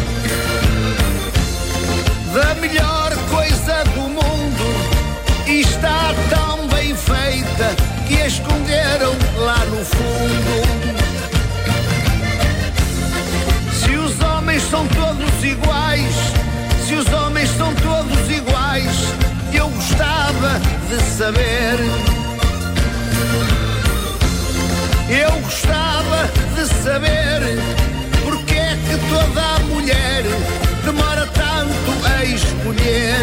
S12: da melhor coisa do mundo, e está tão bem feita que a esconderam lá no fundo. Se os homens são todos iguais, se os homens são todos iguais, eu gostava de saber. Eu gostava de saber porque é que toda a mulher demora tanto a escolher.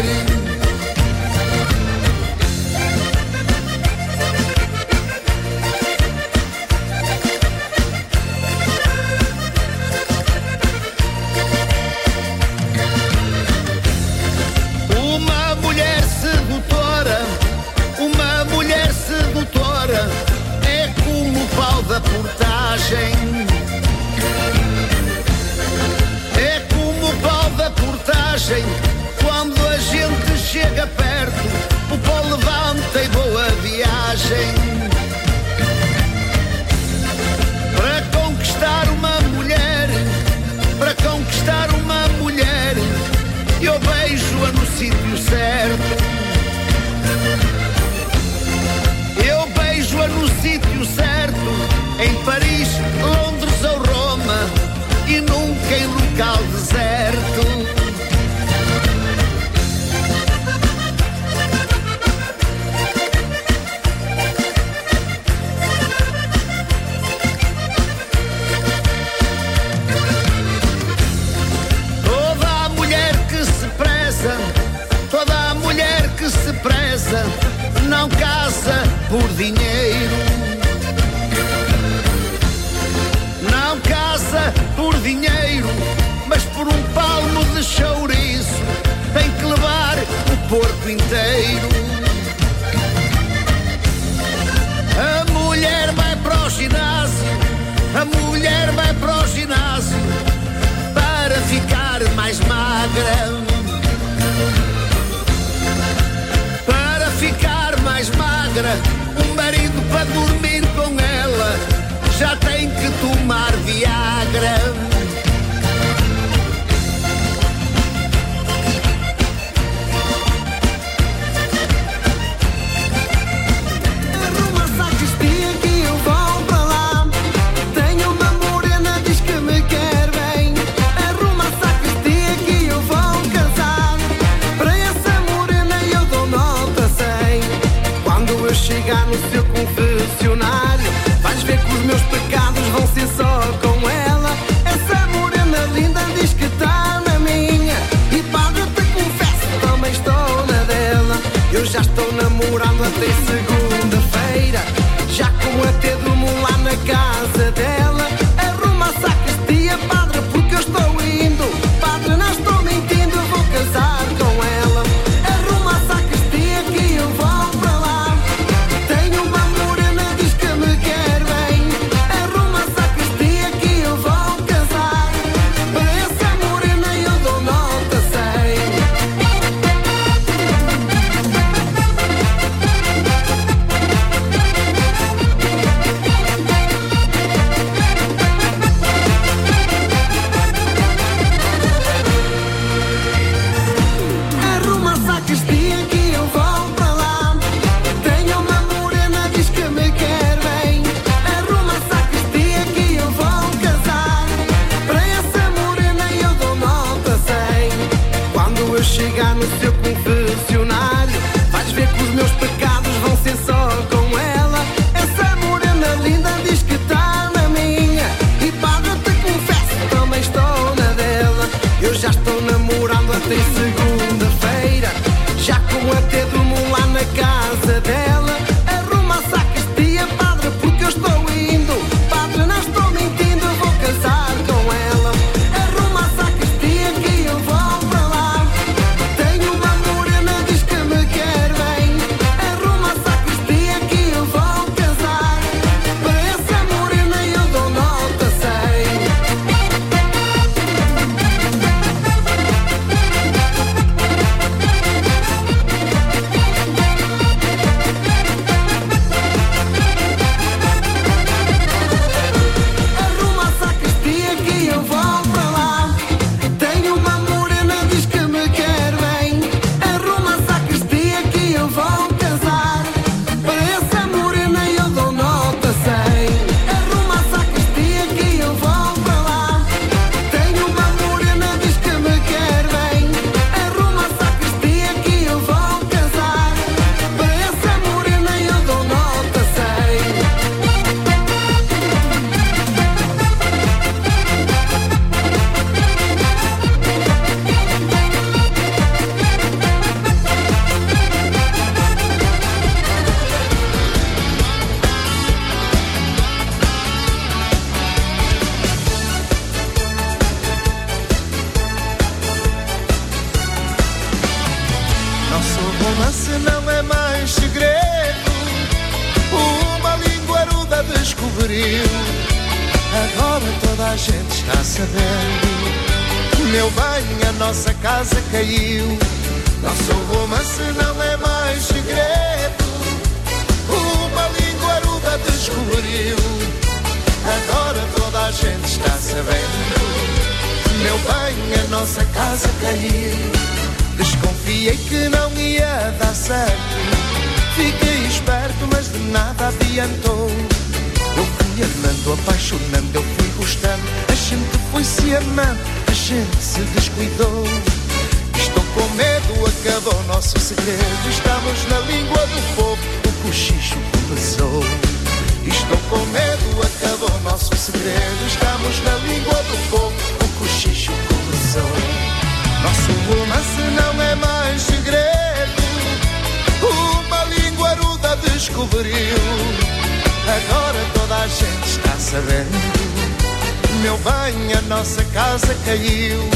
S12: Uma mulher sedutora, uma mulher sedutora é como o pau da portagem. É como o pau da portagem. Quando a gente chega perto, o pau levanta e boa viagem. Para conquistar uma mulher, para conquistar uma mulher, eu beijo-a no sítio certo. Eu beijo-a no sítio certo, em Paris, Londres ou Roma, e nunca em local deserto. Toda a mulher que se preza, toda a mulher que se preza, não casa por dinheiro. Não casa por dinheiro, mas por um palmo de chouriço tem que levar o porco inteiro. A mulher vai para o ginásio, a mulher vai para o ginásio para ficar mais magra. Para ficar mais magra, um marido para dormir com ela já tem que tomar Viagra.
S14: romance não é mais segredo. Uma língua aruda descobriu, agora toda a gente está sabendo. Meu bem, a nossa casa caiu. Nosso romance não é mais segredo. Uma língua aruda descobriu, agora toda a gente está sabendo. Meu bem, a nossa casa caiu. Desconfiei que não ia dar certo. Fiquei esperto, mas de nada adiantou. Eu fui amando, apaixonando, eu fui gostando. A gente foi se amando, a gente se descuidou. Estou com medo, acabou nosso segredo. Estamos na língua do povo, o cochicho começou. Estou com medo, acabou nosso segredo. Estamos na língua do povo, o cochicho começou. Nosso romance não é mais segredo. Uma língua aruda descobriu, agora toda a gente está sabendo. Meu bem, a nossa casa caiu.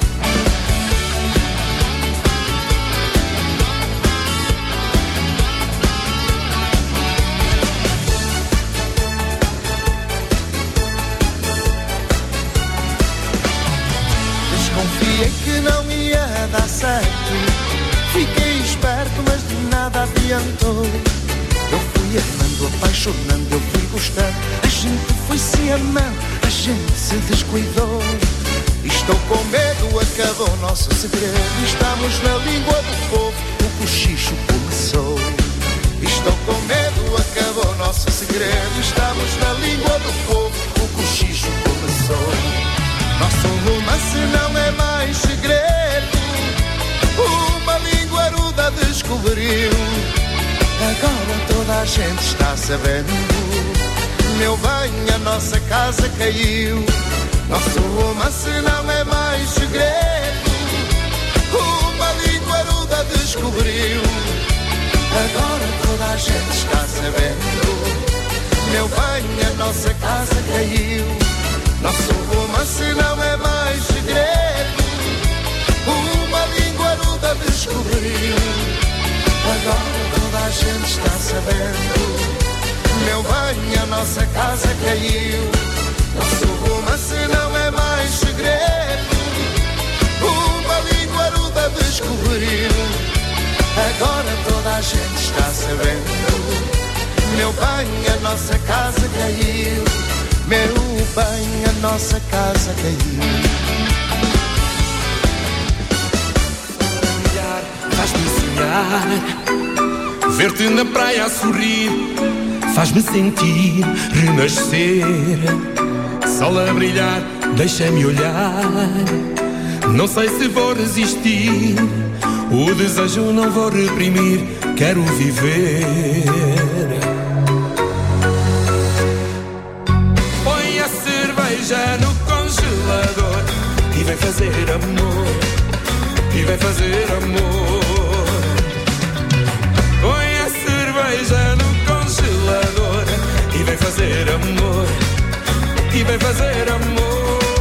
S14: Desconfiei que não ia dar certo. Fiquei esperto, mas de nada adiantou. Eu fui amando, apaixonando, eu fui gostando. A gente foi se amando, a gente se descuidou. Estou com medo, acabou nosso segredo. Estamos na língua do povo, o cochicho começou. Estou com medo, acabou nosso segredo. Estamos na língua do povo, o cochicho começou. Nosso romance não é mais segredo. Uma língua aruda descobriu, agora toda a gente está sabendo. Meu bem, a nossa casa caiu. Nosso romance não é mais segredo. Uma língua aruda descobriu, agora toda a gente está sabendo. Meu bem, a nossa casa caiu. Nosso romance não é mais segredo. Uma língua aruda descobriu, agora toda a gente está sabendo. Meu bem, a nossa casa caiu. Nosso romance não é mais segredo. Uma língua aruda descobriu, agora toda a gente está sabendo. Meu bem, a nossa casa caiu. Meu bem, a nossa casa caiu.
S15: Faz-me sonhar, ver-te na praia a sorrir, faz-me sentir renascer. Sol a brilhar, deixa-me olhar. Não sei se vou resistir, o desejo não vou reprimir. Quero viver. Põe a cerveja no congelador e vem fazer amor, e vem fazer amor. Põe a cerveja no congelador e vem fazer amor, e vem fazer amor.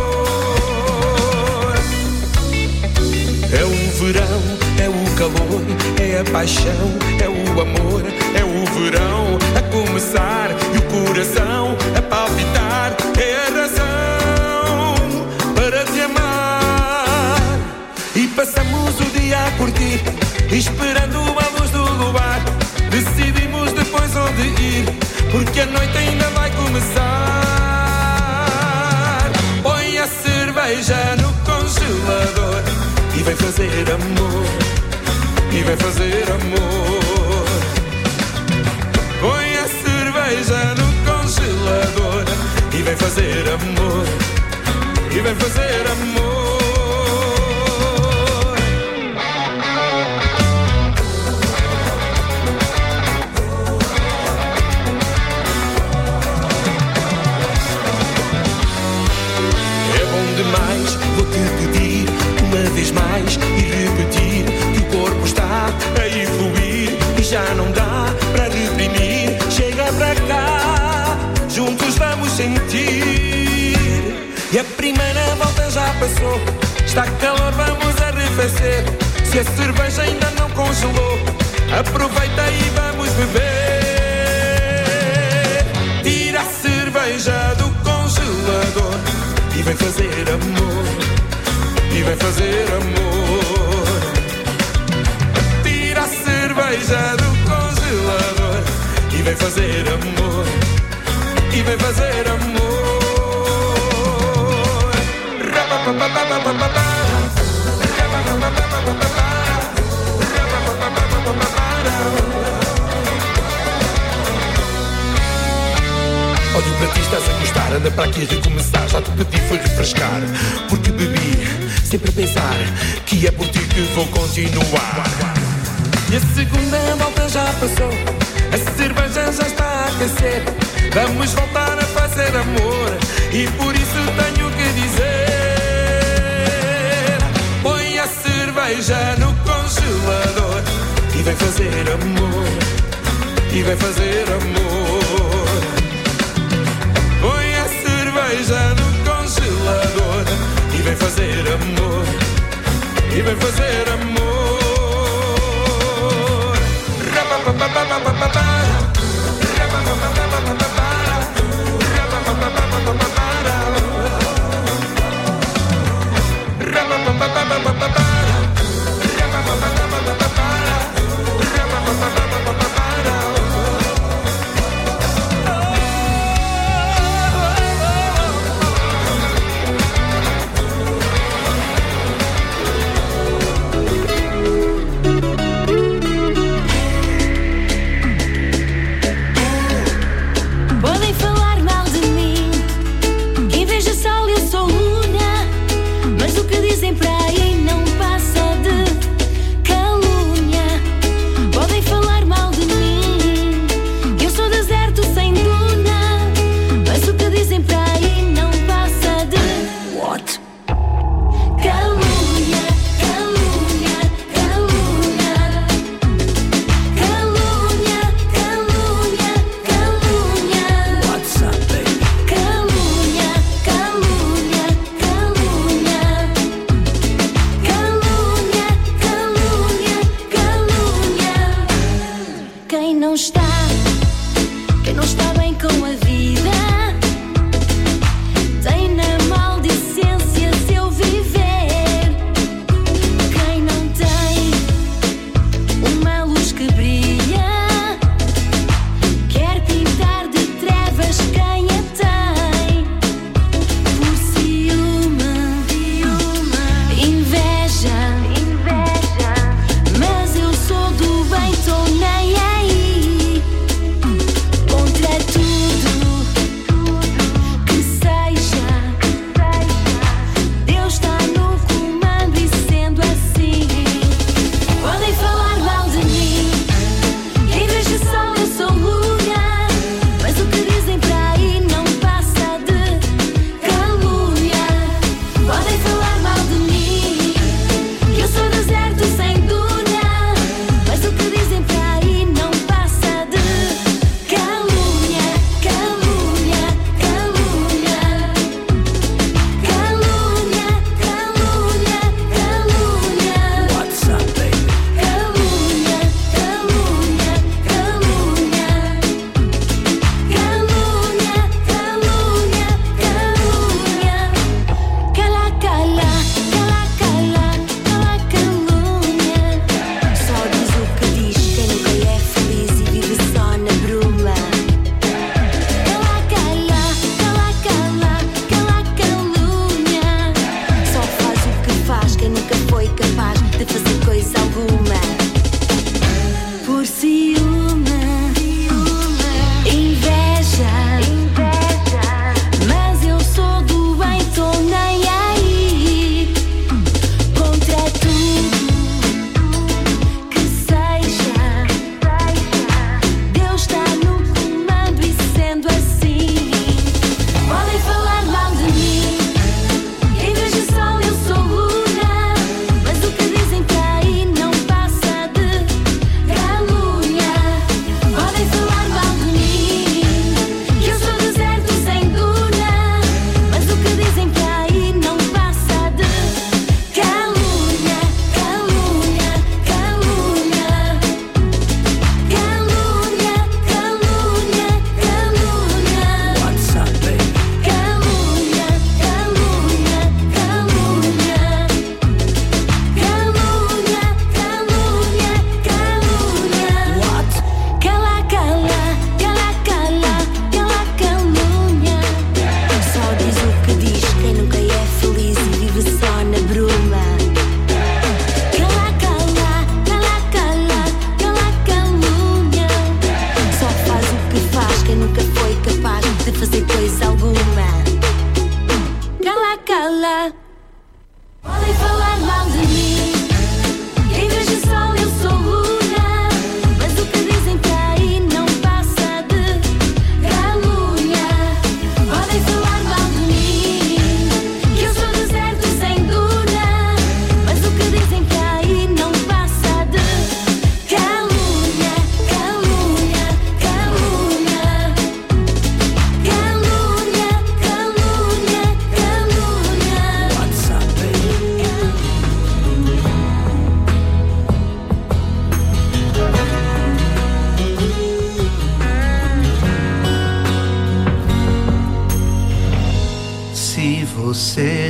S15: É o verão, é o calor, é a paixão, é o amor, é o verão a começar e o coração a palpitar. É a razão para te amar. E passamos o dia a curtir, esperando a luz do luar. Decidimos depois onde ir, porque a noite ainda vai começar. Põe a cerveja no congelador e vem fazer amor, e vem fazer amor. Põe a cerveja no congelador e vem fazer amor, e vem fazer amor. Demais, vou-te pedir uma vez mais e repetir que o corpo está a evoluir e já não dá para reprimir. Chega para cá, juntos vamos sentir. E a primeira volta já passou, está calor, vamos arrefecer. Se a cerveja ainda não congelou, Aproveita e vamos beber. Tira a cerveja do congelador e vem fazer amor. E vem fazer amor. Tira a cerveja do congelador e vem fazer amor. E vem fazer amor. Olho para ti, estás a gostar. Anda para aqui a recomeçar. Já te pedi foi refrescar. Porque bebi, sempre a pensar que é por ti que vou continuar. E a segunda volta já passou. A cerveja já está a aquecer. Vamos voltar a fazer amor. E por isso tenho que dizer: põe a cerveja no congelador e vem fazer amor. E vem fazer amor. Põe a cerveja no congelador e vem fazer amor. E vem fazer amor.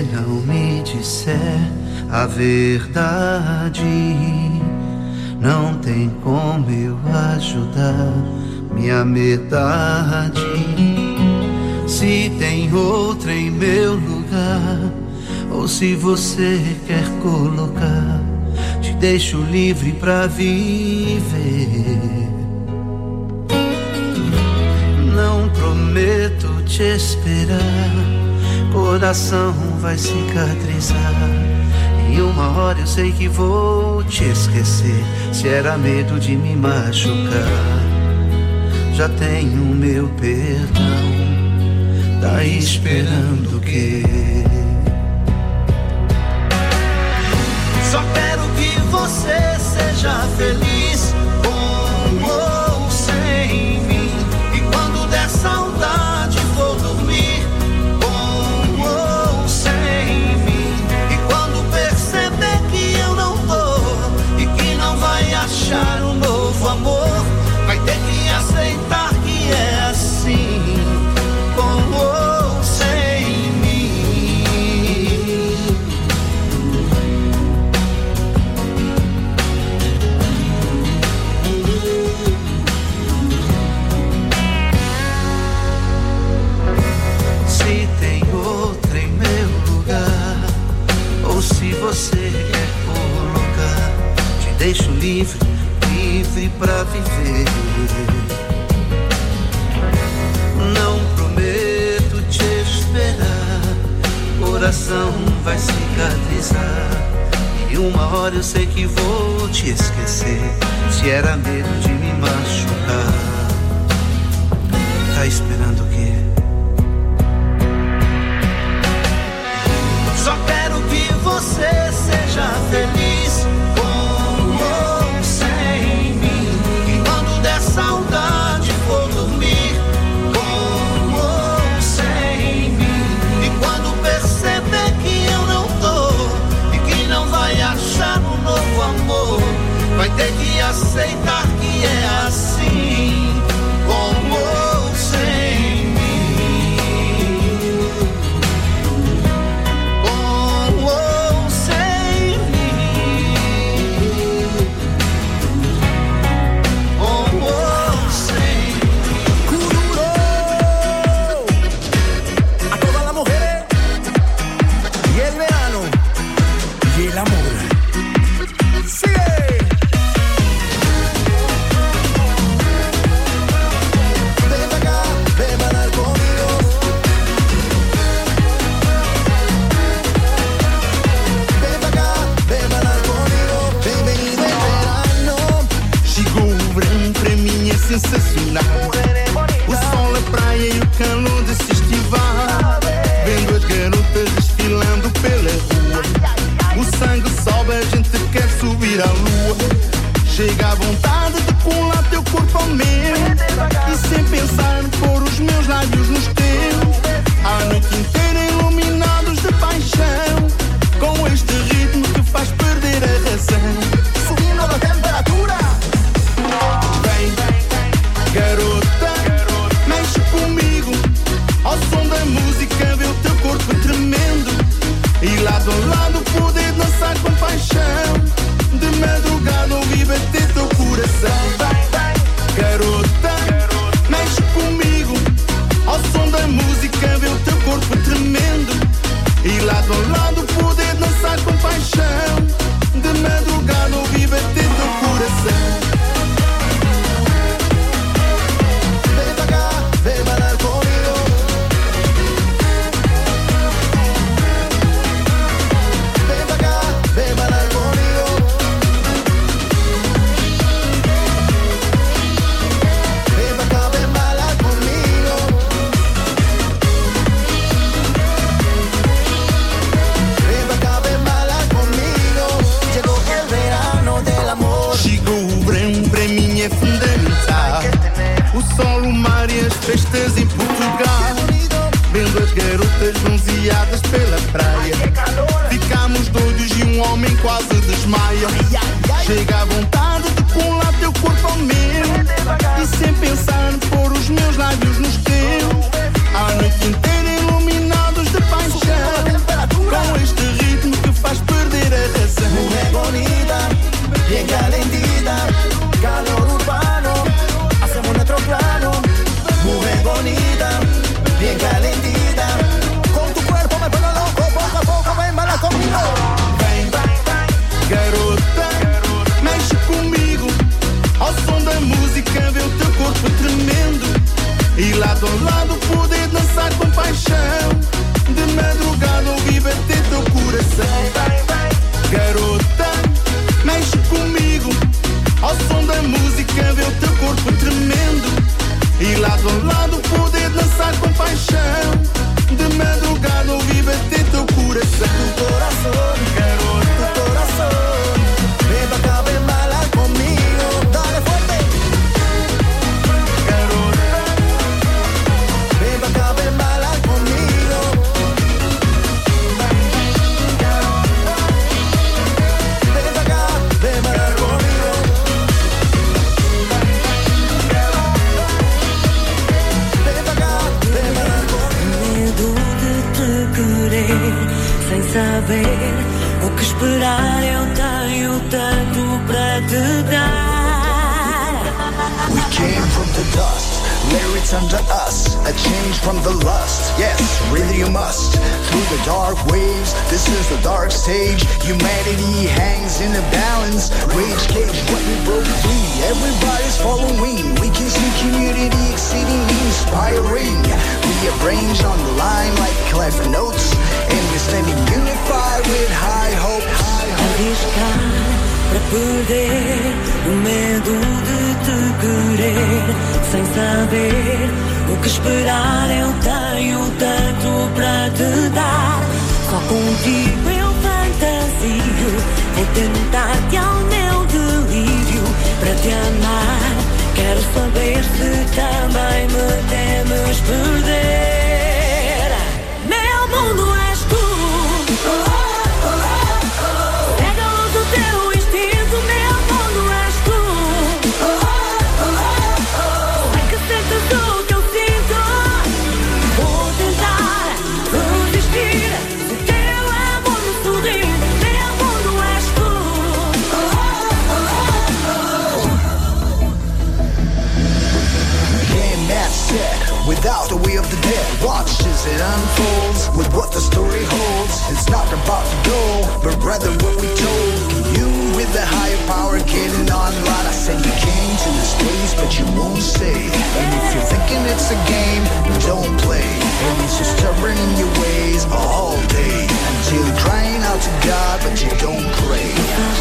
S16: não me disser a verdade, não tem como eu ajudar minha metade. Se tem outra em meu lugar, ou se você quer colocar, te deixo livre pra viver. Não prometo te esperar, coração vai cicatrizar. E uma hora eu sei que vou te esquecer. Se era medo de me machucar, já tenho meu perdão. Tá esperando o quê? Só quero que você seja feliz, com ou sem mim. E quando der saudade for dormir, com ou sem mim. E quando perceber que eu não tô e que não vai achar um novo amor, vai ter que aceitar que é assim, com ou sem mim. Se tem outra em meu lugar, ou se você quer colocar, te deixo livre, livre pra viver. Não prometo te esperar, coração vai cicatrizar. E uma hora eu sei que vou te esquecer. Se era medo de me machucar, tá esperando o quê? Só quero que você seja feliz, com ou sem mim. E quando der saudade for dormir, com ou sem mim. E quando perceber que eu não tô e que não vai achar um novo amor, vai ter que aceitar que é assim, com ou sem mim. Com ou sem mim. Com ou sem mim.
S17: Cururo a todas las mujeres y el verano y el amor. Sigue. Ven acá, ven a bailar conmigo. Ven acá, ven a bailar conmigo. Bienvenido el verano.
S18: Chegou o verão, para mim é sensacional. O sol, a praia e o calor desse festival. Vendo as garotas desfilando pela rua. O sangue sobe, a gente quer subir à lua. Chega a vontade de colar teu corpo ao meu, e sem pensar pôr os meus lábios nos teus. A noite inteira iluminados de paixão, com este ritmo que faz perder a razão.
S17: Subindo a temperatura.
S18: Vem, garota, mexe comigo. Ao som da música vê o teu corpo tremendo. E lado a lado poder dançar com paixão. De madrugada ouvir bater teu coração. Garota, mexe comigo. Ao som da música vê o teu corpo tremendo. E lado a lado poder dançar com paixão. De madrugada ouvir bater teu coração.
S17: Ven pra cá, ven bailar comigo. Ven pra cá, ven bailar comigo. Ven pra cá, ven bailar comigo. Ven pra cá, ven bailar comigo. Llegó el verano del amor.
S18: Chegou o verão, para mim é fundamental. O sol, o mar e as festas em Portugal. Vendo as garotas bronzeadas pela praia. Ficamos doidos e um homem quase desmaia. Chega a vontade de colar teu corpo ao meu, e sem pensar pôr os meus lábios nos teus. A noite inteira iluminados de paixão, com paixão. De madrugada ouvi bater teu coração. Garota, mexe comigo, ao som da música vê o teu corpo tremendo. E lado a lado poder dançar com paixão. De madrugada ouvi bater teu coração. Tu coração, garota, tu coração. Ven pa' acá, ven bailar conmigo. Dale fuerte. Garota, ven pa' acá, ven bailar conmigo. Ven pa' acá, ven bailar conmigo. Ven pa' acá, ven bailar conmigo.
S1: Medo de te querer, sem saber o que esperar. Eu tenho tanto para te dar.
S10: We came from the dust, lyrics under us, a change from the lust. Yes, really you must. Through the dark waves, this is the dark stage. Humanity hangs in a balance, rage cage, what we broke free. Everybody's following, we can see community exceedingly inspiring. We arrange on the line like clever notes, and we're standing unified with high hopes.
S1: Arriscar para perder, o medo de te querer, sem saber o que esperar. Eu tenho tanto para te dar. Só contigo eu fantasio, vou tentar-te ao meu delírio. Para te amar, quero saber se também me temes perder. Meu mundo és tu.
S10: Without the way of the dead, watch as it unfolds with what the story holds. It's not about the goal, but rather what we told. You with the higher power getting on lot. I said you came to this place, but you won't say. And if you're thinking it's a game, don't play. And it's just stubborn in your ways all day, until you're crying out to God, but you don't pray.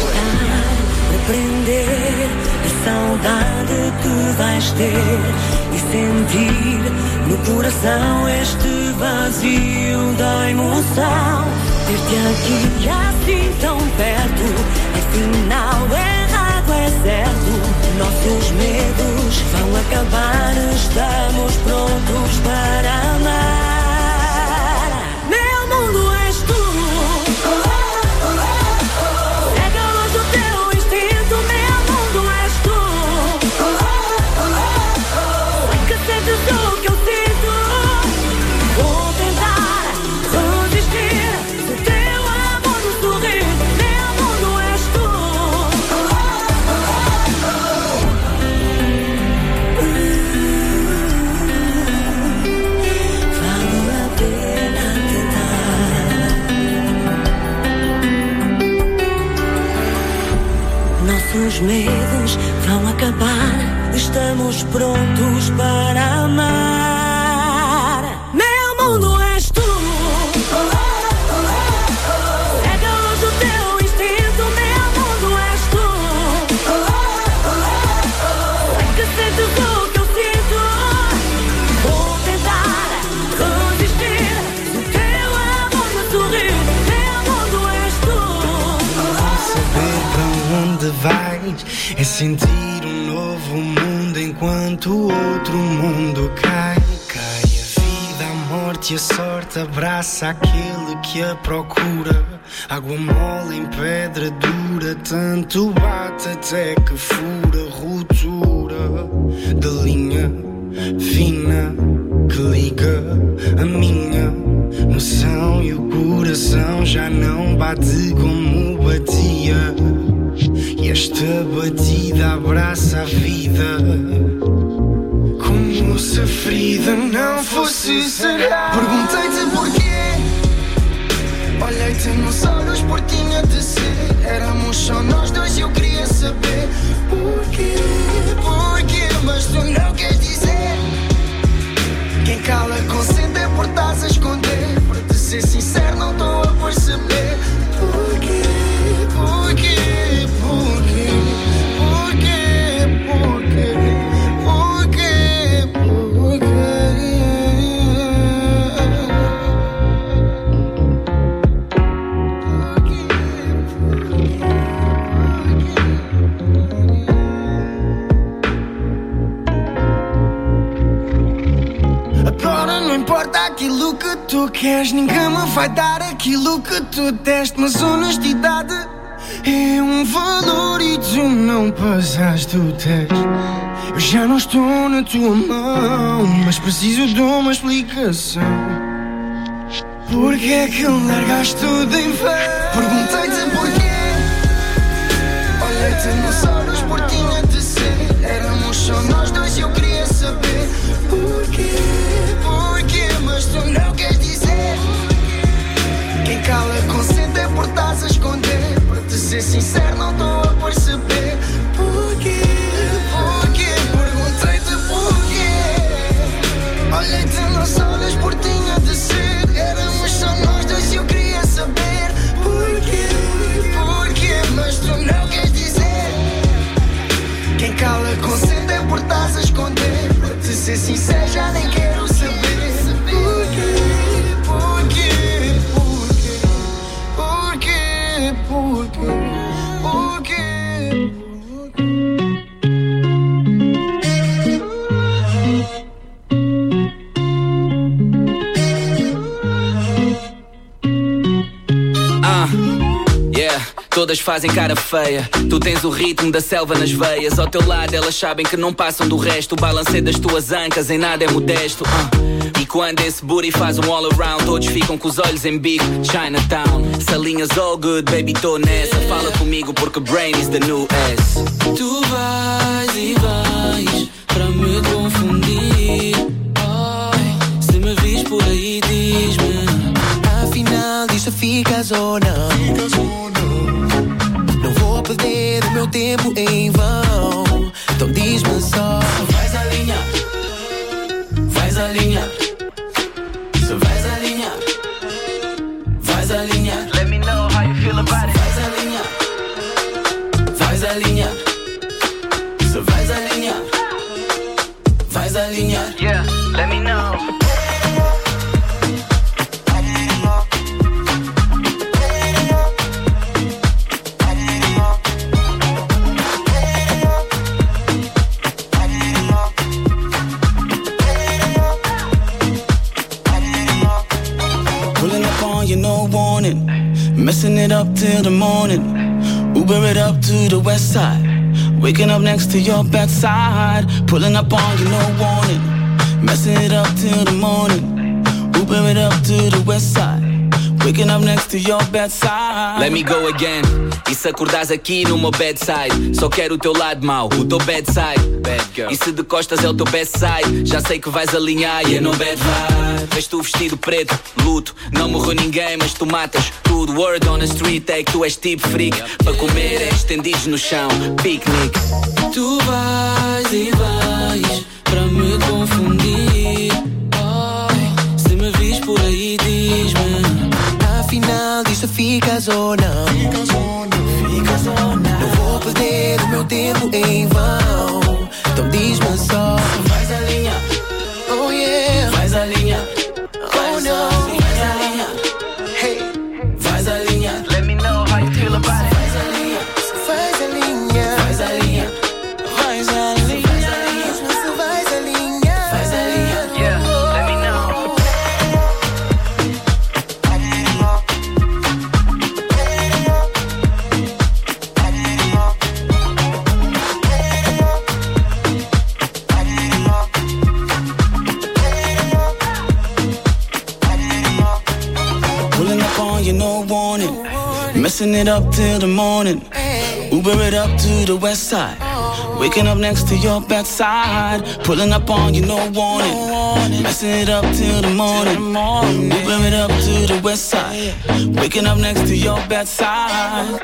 S1: Aprender a saudade que vais ter e sentir no coração este vazio da emoção. Ter-te aqui assim tão perto, afinal errado é certo. Nossos medos vão acabar, estamos prontos para amar. Meu mundo és tu. Os medos vão acabar, estamos prontos para amar. Meu mundo és tu. Segue a luz do teu instinto, meu mundo és tu. Sei que sentes o que eu sinto. Vou tentar resistir, o teu amor me sorrir. Meu mundo és tu.
S6: Saber para onde vai é sentir um novo mundo enquanto o outro mundo cai. Cai a vida, a morte e a sorte, abraça aquele que a procura. Água mole em pedra dura, tanto bate até que fura. Ruptura da linha fina que liga a minha noção e o coração já não bate como batia. E esta batida abraça a vida como se a ferida não fosse sarar.
S14: Perguntei-te porquê, olhei-te nos olhos por tinha de ser. Éramos só nós dois e eu queria saber porquê, porquê, mas tu não queres dizer. Quem cala consente é por estás a esconder.
S18: tu queres, ninguém me vai dar aquilo que tu deste. Mas honestidade é um valor e tu não passaste o teste. Eu já não estou na tua mão, mas preciso de uma explicação. Porquê é que largaste tudo em vão? Perguntei-te porquê. Olhei-te nos olhos por tinha de ser. Éramos só nós dois e eu queria saber porquê, porquê, mas tu não queres dizer. Quem cala consente é por estás a esconder. Para te ser sincero não estou a perceber porquê, porquê, perguntei-te porquê. Olhei-te nos olhos por tinha de ser. Éramos só nós dois e eu queria saber porquê, porquê, mas tu não queres dizer. Quem cala consente é por estás a esconder. Para te ser sincero já nem quero saber porquê, porquê, porquê, porquê, porquê.
S19: Todas fazem cara feia. Tu tens o ritmo da selva nas veias. Ao teu lado elas sabem que não passam do resto. O balanceio das tuas ancas em nada é modesto. uh. E quando esse booty faz um all around, todos ficam com os olhos em bico. Chinatown, salinhas all good, baby, tô nessa. Fala comigo porque brain is the new S.
S6: Tu vais e vais pra me confundir. Oh, se me vis por aí diz-me, afinal disto ficas ou não? Ficas ou não? Não vou perder o meu tempo em vão. Então diz-me só, vais alinhar, vais alinhar. Se vais alinhar, vais alinhar.
S19: Let me know how you feel about it.
S6: Vais alinhar, vais alinhar. Se vais alinhar, vais alinhar.
S19: Yeah, let me know.
S6: Messing it up till the morning. Uber it up to the west side. Waking up next to your bedside. Pulling up on you, no warning. Messing it up till the morning. Uber it up to the west side. Waking up next to your bedside.
S19: Let me go again. E se acordares aqui no meu bedside, só quero o teu lado mau, o teu bedside. Bad girl. E se de costas é o teu best side, já sei que vais alinhar e yeah, no bad vibe. Vês tu vestido preto, luto, não morreu ninguém, mas tu matas tudo. Word on the street é que tu és tipo freak. Para comer é estendidos no chão, picnic.
S6: Tu vais e vais para me confundir. Oh, se me vis por aí diz-me, afinal disto ficas ou não? Ficas ou não? Ficas ou não? Não vou perder o meu tempo em vão. Então diz-me só, vais alinhar, oh yeah, vais alinhar, oh no, vais alinhar, hey, vais alinhar.
S19: Let me know how you feel about it.
S6: Vais alinhar, vais alinhar, vais alinhar, vais alinhar, vais alinhar, vais alinhar.
S19: Yeah, let me know.
S6: No warning, messing it up till the morning. Uber it up to the west side. Waking up next to your bedside. Pulling up on you, no warning. Messing it up till the morning. Uber it up to the west side. Waking up next to your bedside.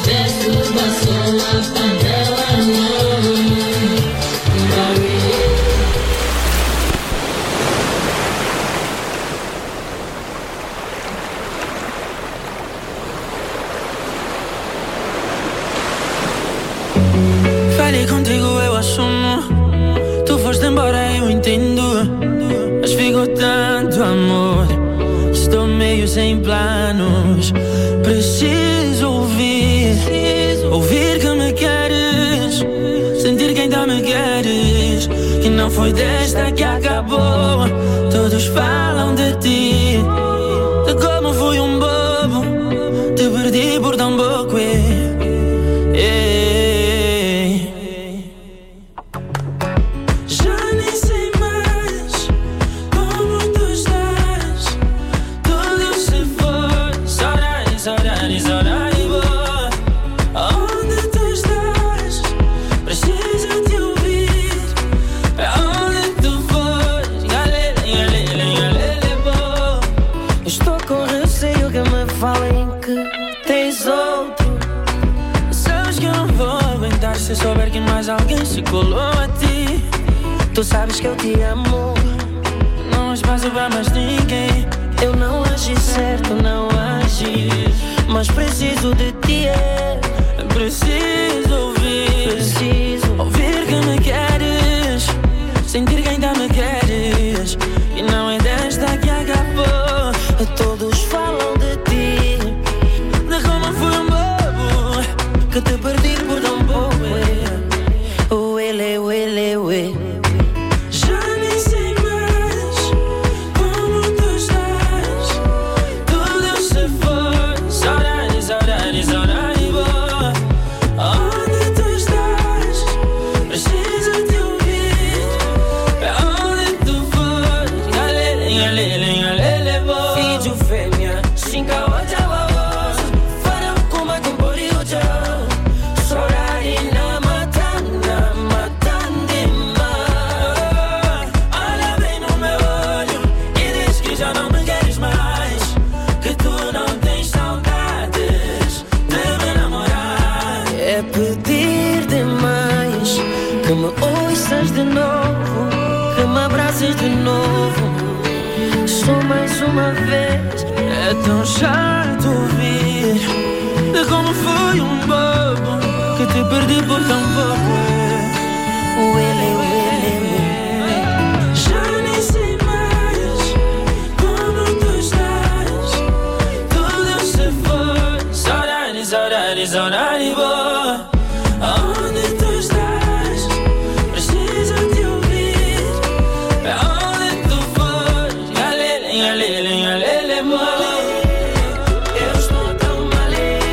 S7: Maria
S1: com tanto amor. Estou meio sem planos. Preciso ouvir, ouvir que me queres, sentir que ainda me queres, que não foi desta que acabou. Todos falam de ti, de como fui um bobo, te perdi por tão pouco. eh, eh. Já nem sei mais como tu estás. Tudo se foi, saudade, saudade, saudade boa. Onde tu estás? Preciso te ouvir. Aonde tu fores? Galele, galele, galele boa. Estou com receio que me falem que tens outro. Sabes que eu não vou aguentar se souber que mais alguém se colou a ti. Tu sabes que eu te amo, não há espaço para mais ninguém. Eu não agi certo, não agi, mas preciso de ti, é. Preciso ouvir, preciso ouvir que me queres, sentir que ainda me queres, e não é desta que acabou. Todos falam de ti, de como fui um bobo, que te perdi por tão pouco. Uele, uele, uele. Já nem sei mais como tu estás. Tudo se foi, saudade, saudade, saudade boa. Onde tu estás? Preciso te ouvir. Aonde tu fores? Galele, galele, galele boa. Filho fêmea, xinga o tchau, farão como a compori o tchau. Saudade na matanda, matanda demais. Olha bem no meu olho e diz que já não me queres mais, que tu não tens saudades de me namorar. É pedir demais que me ouças de novo, que me abraces de novo. Só mais uma vez, é tão chato ouvir de como fui um bobo, que te perdi por tão pouco. Uele, uele, uele. Já nem sei mais como tu estás. Tudo se foi, saudade, saudade, saudade boa. Onde tu estás? Preciso te ouvir. Aonde tu fores? Galele, galele, galele boa. Eu estou tão mal,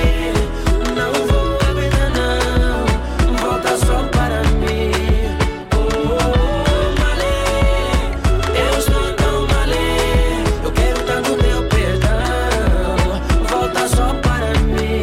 S1: não vou aguentar não. Volta só para mim. Oh, malê, eu estou tão mal, eu quero tanto teu perdão. Volta só para mim.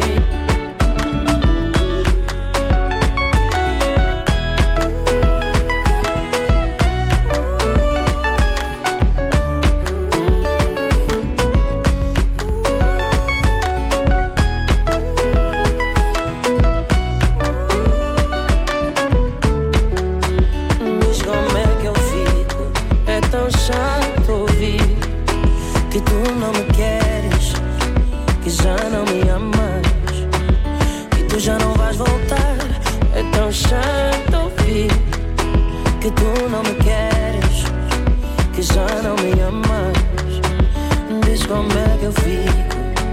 S1: Diz como é que eu fico, é tão chato ouvir que tu não me queres, que já não me amas, que tu já não vais voltar. É tão chato ouvir que tu não me queres, que já não me amas. Diz como é que eu fico.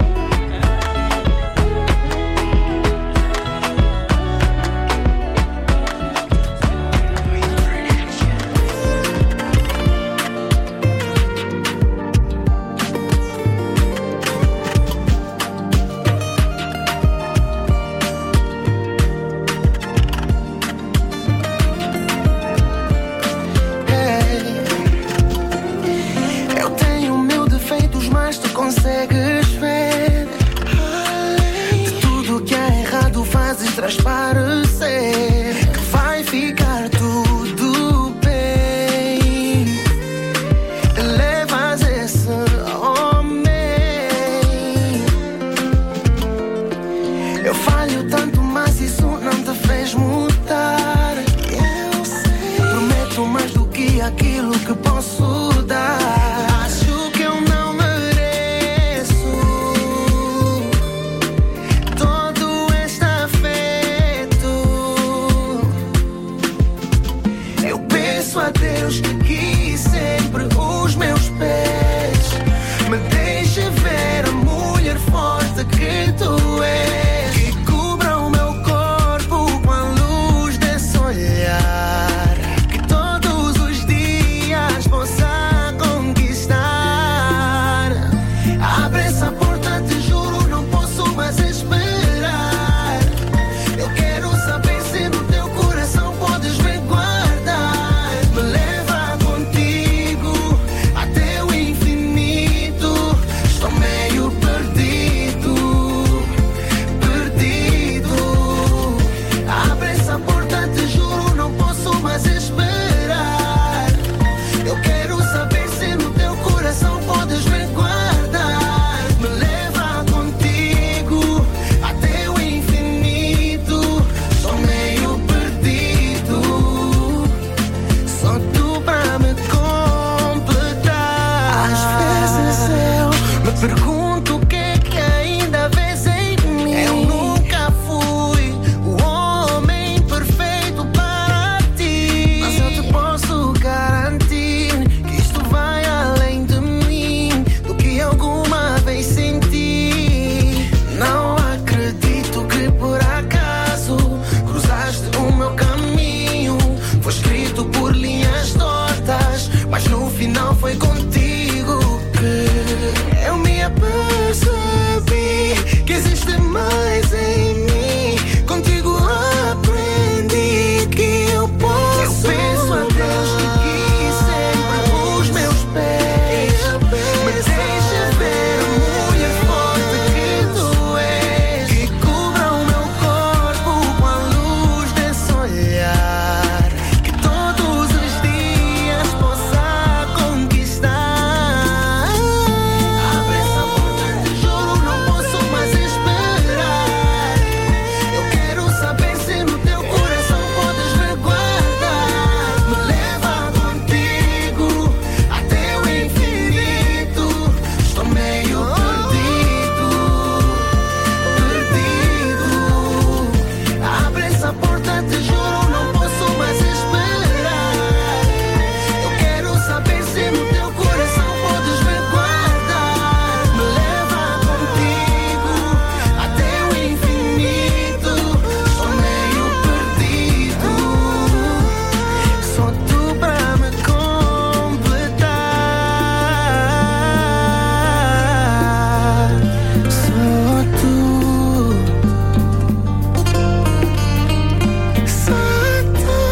S14: Eu tenho mil defeitos, mas tu consegues ver. De tudo que é errado fazes transparecer que vai ficar tudo bem. Levas esse homem. Eu falho tanto, mas isso não te fez mudar. Eu sei. Prometo mais do que aquilo que posso dar. Acho que eu não mereço todo este afeto. Eu peço a Deus que sempre os meus
S16: Pergunto o que é que ainda vês em mim. Eu nunca fui o homem perfeito para ti, mas eu te posso garantir que isto vai além de mim, do que alguma vez senti. Não acredito que por acaso cruzaste o meu caminho. Foi escrito por linhas tortas, mas no final foi contigo que eu me apercebi que existe mais em mim. Contigo aprendi que eu posso. Eu peço a Deus que guie sempre os meus pés, me deixa ver a mulher forte que tu és, que cubra o meu corpo com a luz desse olhar, que todos os dias possa conquistar. Abre essa porta, te juro, não posso mais esperar. Eu quero saber se no teu coração podes me guardar. Me leva contigo até o infinito. Estou meio perdido, perdido. Abre essa porta, te juro, não posso mais esperar. Eu quero saber se no teu coração podes me guardar. Me leva contigo até o infinito. Estou meio perdido, só tu pra me completar. Só tu, só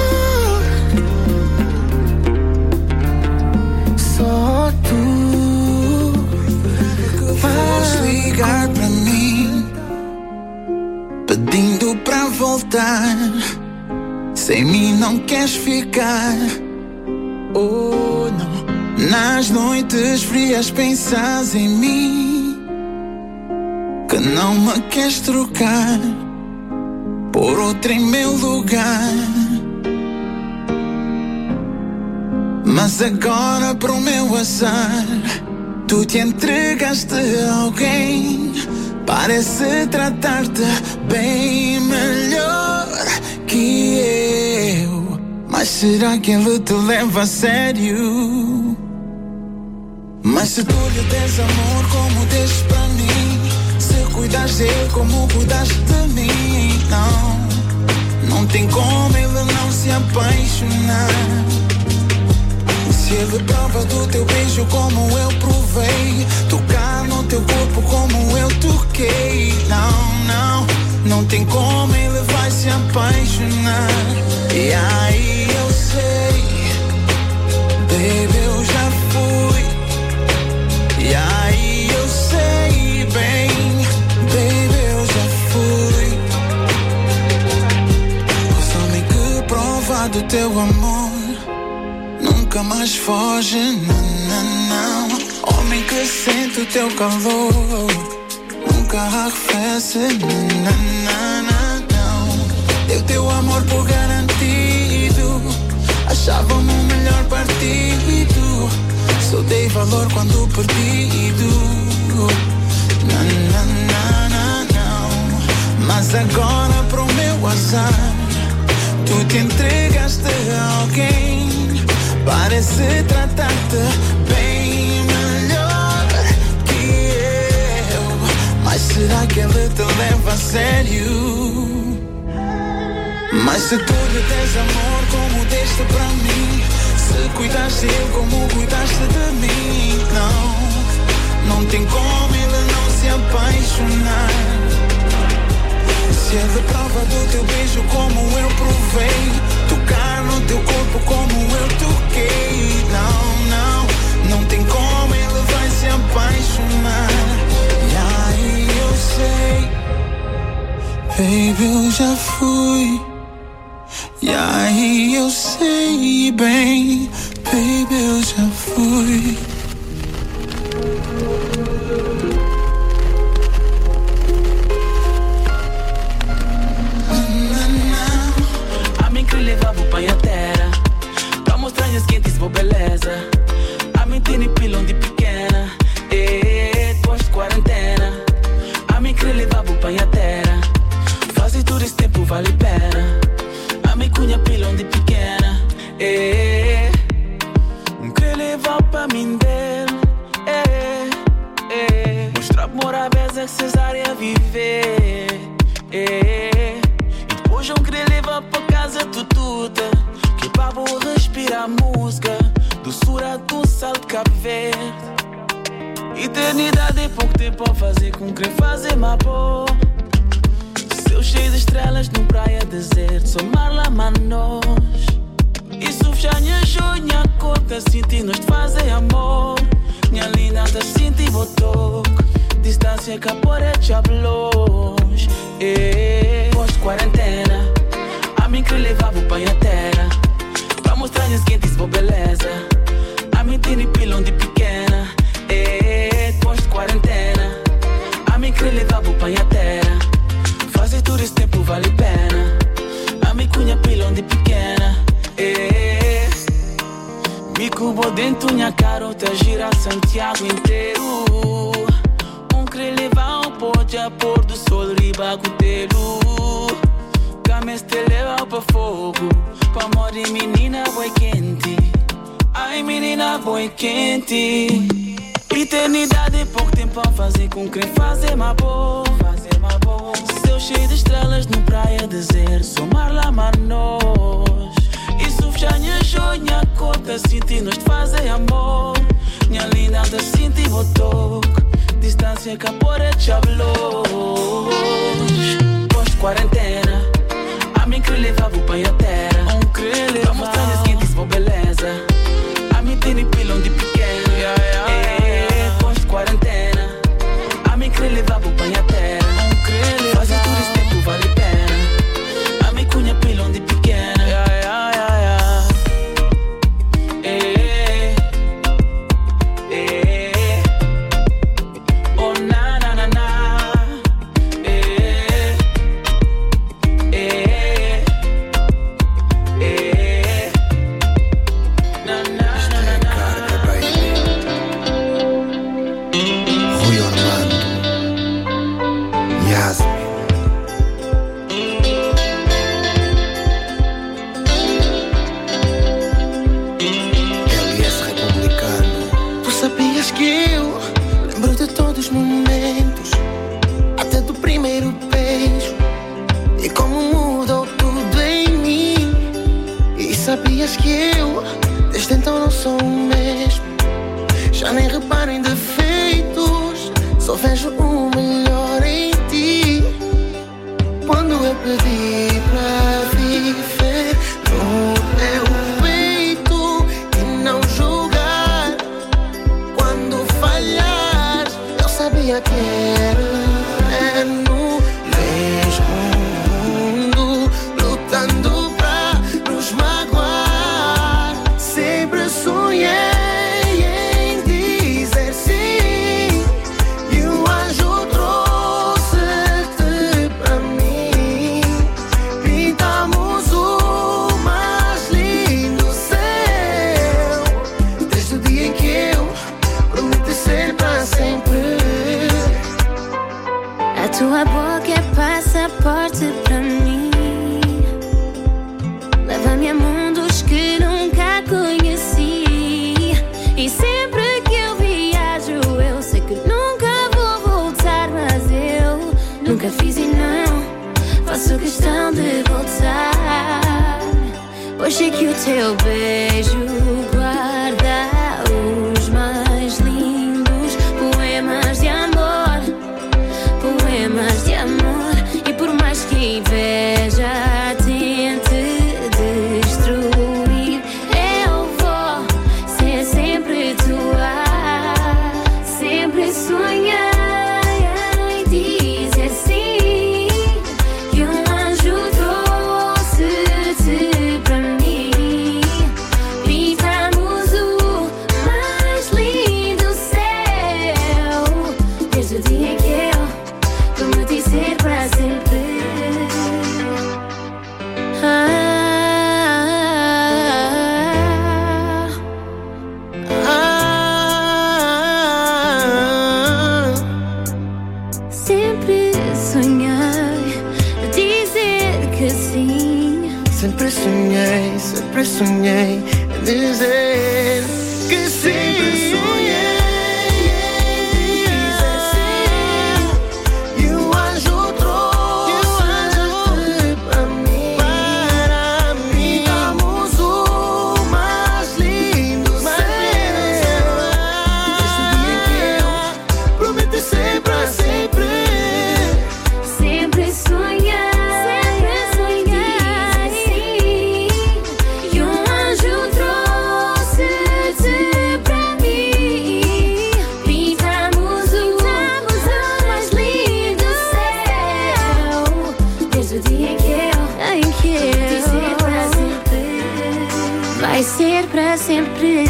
S16: tu, só tu.
S6: Vais ligar pra mim, pedindo pra voltar. Sem mim não queres ficar. Oh não. Nas noites frias pensas em mim, que não me queres trocar por outro em meu lugar. Mas agora pro meu azar, tu te entregaste a alguém, parece tratar-te bem melhor que eu. Mas será que ele te leva a sério? Mas se tu lhe des amor como deste pra mim, se cuidas dele como cuidaste de mim, não, não tem como ele não se apaixonar. Se ele prova do teu beijo como eu provei, tocar no teu corpo como eu toquei, não, não, não tem como ele vai se apaixonar. E aí eu sei, baby, eu já fui. E aí eu sei bem, baby, eu já fui. Os homens que prova do teu amor nunca mais foge, não, não, não. Homem que sente o teu calor nunca arrefece, não, não, não, não. Deu teu amor por garantido, achava-me o melhor partido. Só dei valor quando perdido, não, não, não, não, não. Mas agora pro meu azar, tu te entregaste a alguém, parece tratar-te bem melhor que eu. Mas será que ele te leva a sério? Mas se tu lhe des amor como deste pra mim, se cuidaste dele como cuidaste de mim, não, não tem como ele não se apaixonar. Se ele prova do teu beijo como eu provei, tocar no teu corpo como eu toquei, não, não, não tem como ele vai se apaixonar. E aí eu sei, baby, eu já fui. E aí eu sei bem, baby, eu já fui.
S20: A mim que levava o pai à terra pra mostrar-lhes quentes boa beleza. A mim tem pilão de pequena, e depois tempo vale a pena. A me cunha pilão de pequena. Eh, um que levar pra mim dele. Eh, eh, mostrar amor a vez que cesárea viver. Eh, e depois um querer levar pra casa tututa. Que pra vou respirar música. Doçura do sal de Cabo Verde. Eternidade é pouco tempo a fazer com quem fazer má boa. Céu cheio de estrelas num praia deserto. Somar lá manos. E sufja minha joia, minha conta. Sinti nós de fazer amor. Minha linda tá sinti botoco. Distância que a por é chablos. Eh, pós-quarentena. A mim que levava o pai à terra. Pra mostrar minhas quentes boa beleza. A mim tem pilão de pequena. Eh, pós-quarentena. A mim que levava o pai à terra. Fazer tudo esse tempo vale a pena. A mim cunha pilão de pequena. Eh, me cubo dentro minha carota. Gira Santiago inteiro. Um querer levar um pote a pôr do sol riba com telo. Cameste leva pra fogo. Pra morrer menina boi quente. Ai menina boi quente. Eternidade é pouco tempo a fazer com quem fazer má boa. Fazer má boa. Céu cheio de estrelas no praia deserto. Somar lá manos. E sufja minha joia, minha conta. Sinti nós de fazer amor. Minha linda tá sinti botoco. Distância que a por é chablos. Pós-quarentena. A mim que levava o pai à terra. Um que levava. Pra mostrar as quentes boa beleza. A mim tem pilão de pequena. Yeah, yeah, yeah. É, pós-quarentena. A mim que levava o pai à terra. Um que levava. Fazer tudo esse tempo vale a pena. A mim cunha pilão de pequena. Yeah, yeah, yeah, yeah. Eh, eh. Oh na na na na. Eh, eh. Eh, na na na na na.
S17: Rui Orlando, Yasmin. L S Republicano.
S14: Tu sabias que eu lembro de todos os momentos, até do primeiro beijo, e como mudou tudo em mim. E sabias que eu desde então não sou o mesmo. Já nem reparo em defeitos, só vejo o melhor em ti. Quando eu pedi pra viver no teu peito e não julgar, quando falhar, eu sabia que era no mesmo mundo, lutando pra nos magoar. Sempre sonhei em dizer sim, e o anjo trouxe-te pra mim. Pintamos o mais lindo céu, desde o dia em que eu prometi ser pra sempre.
S7: A tua boca é passaporte pra mim. Leva-me a mundos que nunca conheci. E sempre que eu viajo, eu sei que nunca vou voltar. Mas eu nunca fiz e não faço questão de voltar. Pois sei que o teu beijo guarda os mais lindos poemas de amor. Poemas de amor. E por mais que a inveja tente destruir, eu vou ser sempre tua. Sempre sonhei em dizer sim, que um anjo trouxe-te pra mim.
S10: dizer que sempre sonhei.
S7: Vai ser pra sempre.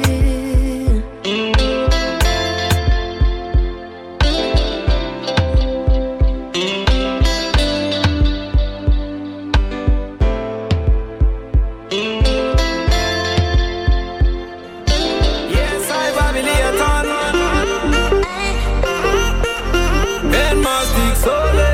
S6: Yes, I Babylon. And Mastic Sole.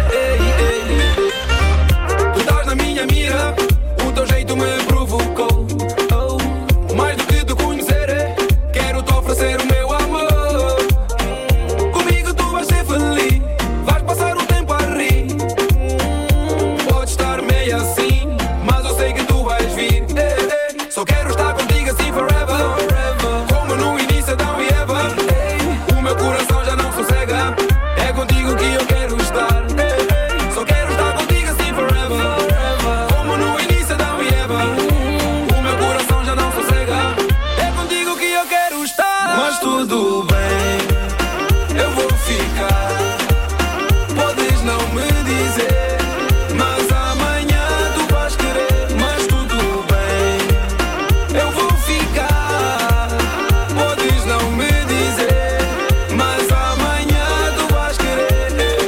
S6: Tu estás na minha mira, o teu jeito me provocou. Mais do que te conhecer, quero te oferecer o meu amor. Comigo tu vais ser feliz, vais passar o tempo a rir. Pode estar meio assim, mas eu sei que tu vais vir. Só quero estar contigo assim forever, como no início Adão e Eva. O meu coração já não sossega, é contigo que eu quero estar. Só quero estar contigo assim forever, como no início Adão e Eva. O meu coração já não sossega, é contigo que eu quero estar. Mas tudo bem, eu vou ficar. Podes não me dizer, mas amanhã tu vais querer. Mas tudo bem, eu vou ficar. Podes não me dizer, mas amanhã tu vais querer.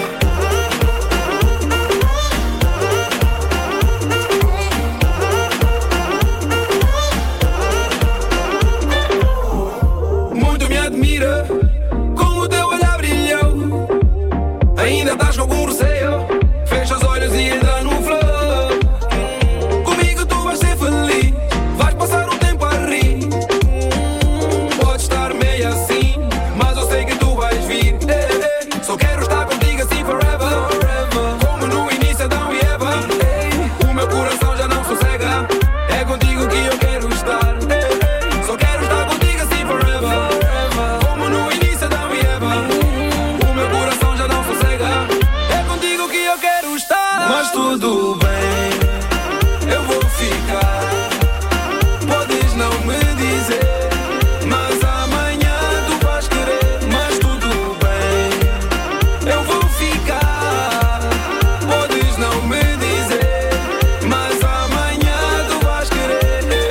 S6: Muito me admira como o teu olhar brilhou. Ainda estás com algum receio, fecha os olhos e entra no flow. Comigo tu vais ser feliz, vais passar o tempo a rir. Pode estar meio assim, mas eu sei que tu vais vir. Só quero estar contigo assim forever, como no início Adão e Eva. O meu coração já não sossega, é contigo que eu quero estar. Só quero estar contigo assim forever, como no início Adão e Eva. O meu coração já não sossega, é contigo que eu quero estar. Mas tudo bem, eu vou ficar. Podes não me dizer, mas amanhã tu vais querer. Mas tudo bem, eu vou ficar. Podes não me dizer, mas amanhã tu vais querer.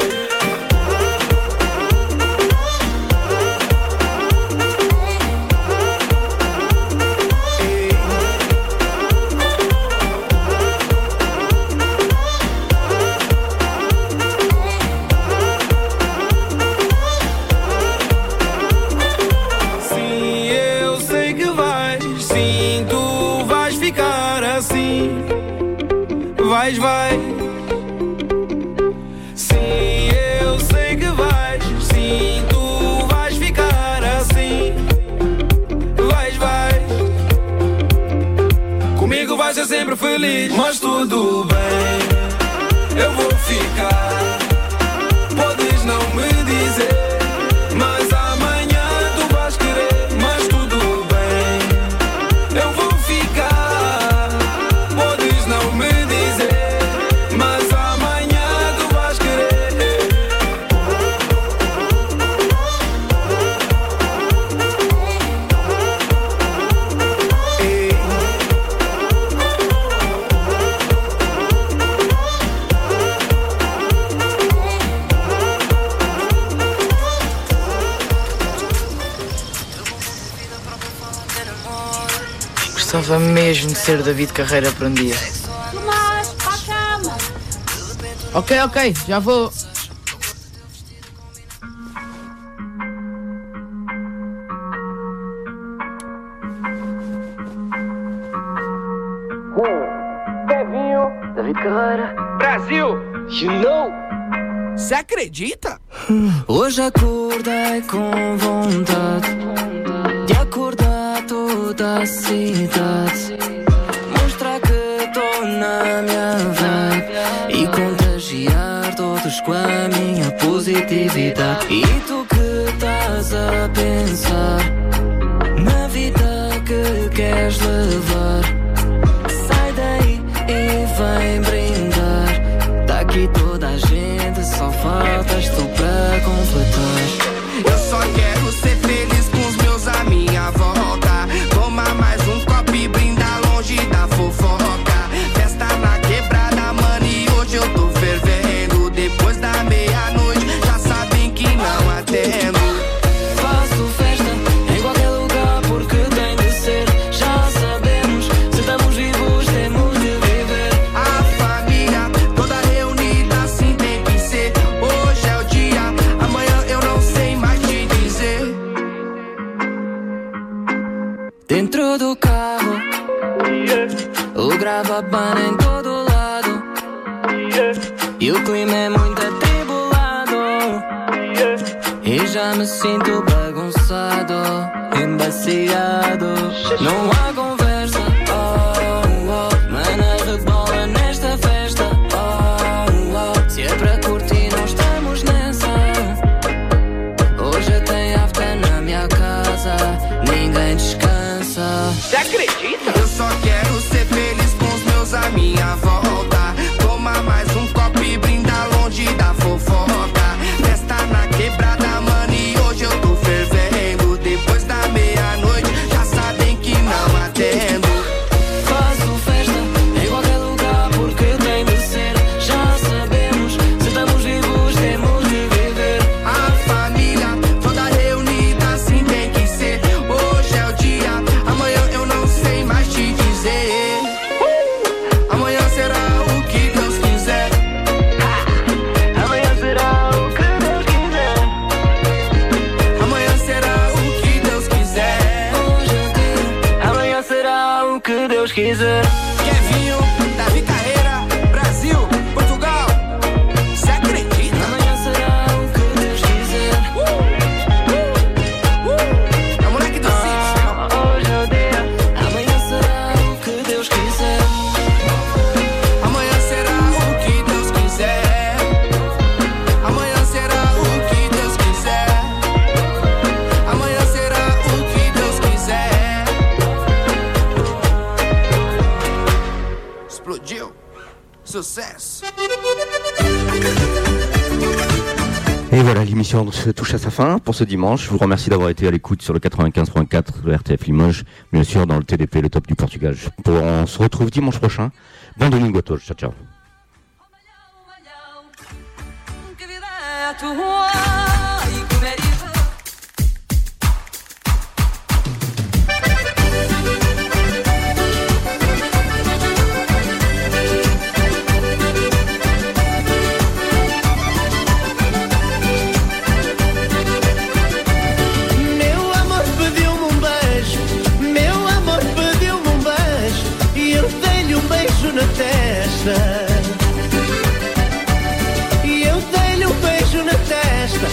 S6: Sim, eu sei que vais. Sim, tu vais ficar assim. Vais, vai. Sim, eu sei que vais. Sim, tu vais ficar assim. Vais, vai. Comigo vais ser sempre feliz. Mas tudo bem, eu vou ficar. Podes não me dizer, mas amanhã tu vais querer. Mas tudo bem, eu vou ficar. Podes não me dizer, mas amanhã tu vais querer.
S21: Gostava mesmo de ser David Carreira por um dia.
S7: Tomás, para a cama.
S21: Ok, ok, já vou.
S6: Kevinho,
S21: David Carreira.
S6: Brasil, you know.
S2: Você acredita?
S5: Hoje acordei com vontade de acordar toda a cidade, mostrar que tô na minha vibe e contagiar todos com a minha positividade. E tu que estás a pensar na vida que queres levar, sai daí e vem brindar. Tá aqui toda a gente, só faltas tu pra completar.
S18: Eu só quero ser feliz com os meus à minha volta. Toma mais um copo e brinda longe da fofoca. Festa na quebrada, mano, e hoje eu tô fervendo. Depois da meia-noite, já sabem que não atendo.
S5: Faço festa em qualquer lugar porque tem de ser. Já sabemos, se estamos vivos temos de viver.
S18: A família toda reunida, assim tem que ser. Hoje é o dia, amanhã eu não sei mais te dizer.
S5: Dentro do carro, o gravabana em todo lado, e o clima é muito atribulado, e já me sinto bagunçado, embaciado. Não há conversa, oh, oh, mana rebola nesta festa, oh, oh. Se é para curtir não estamos nessa. Hoje tem after na minha casa, ninguém descansa.
S18: Você acredita? Eu só quero ser feliz com os meus à minha volta. Toma mais um copo e brinda longe da fofoca. Festa na quebrada, mano, e hoje eu tô fervendo. Depois da meia-noite, já sabem que não atendo.
S5: Faço festa em qualquer lugar porque tem de ser. Já sabemos, se estamos vivos temos de viver.
S18: A família toda reunida, assim tem que ser. Hoje é o dia, amanhã eu não sei mais te dizer. Amanhã será o que Deus quiser.
S5: Amanhã será o que Deus quiser.
S18: Amanhã será o que Deus quiser.
S5: Hoje é dia, amanhã será o que Deus quiser.
S18: Kevinho, Davi Carreira, Brasil, Portugal. Você acredita?
S5: Amanhã será o que Deus quiser.
S18: Uh, uh, uh. É o moleque do sítio.
S5: Hoje é o dia, amanhã será o que Deus quiser.
S18: Amanhã será o que Deus quiser. Amanhã será o que Deus quiser. Amanhã será o que Deus quiser. Explodiu. Sucesso.
S22: Et voilà, l'émission se touche à sa fin pour ce dimanche. Je vous remercie d'avoir été à l'écoute sur le quatre-vingt-quinze point quatre de R T F Limoges, bien sûr dans le T D P, le top du Portugal. Pour, on se retrouve dimanche prochain. Bon domingo a todos. Ciao, ciao.
S1: Que vida é a tua e como é isso?
S16: Meu amor pediu-me um beijo, meu amor pediu-me um beijo, e eu dei-lhe um beijo na testa. E eu dei-lhe um beijo na testa,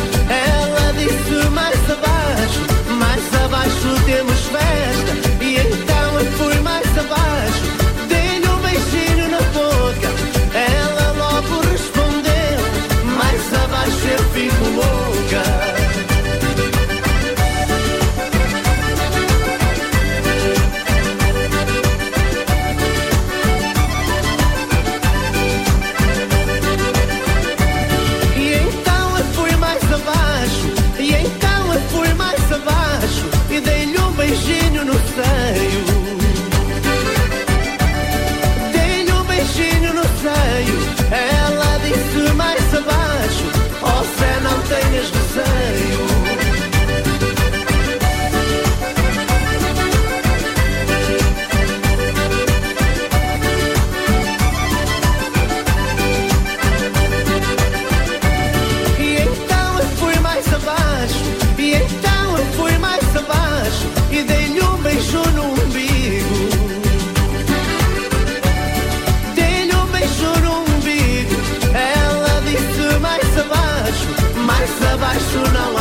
S12: cabeça abaixo não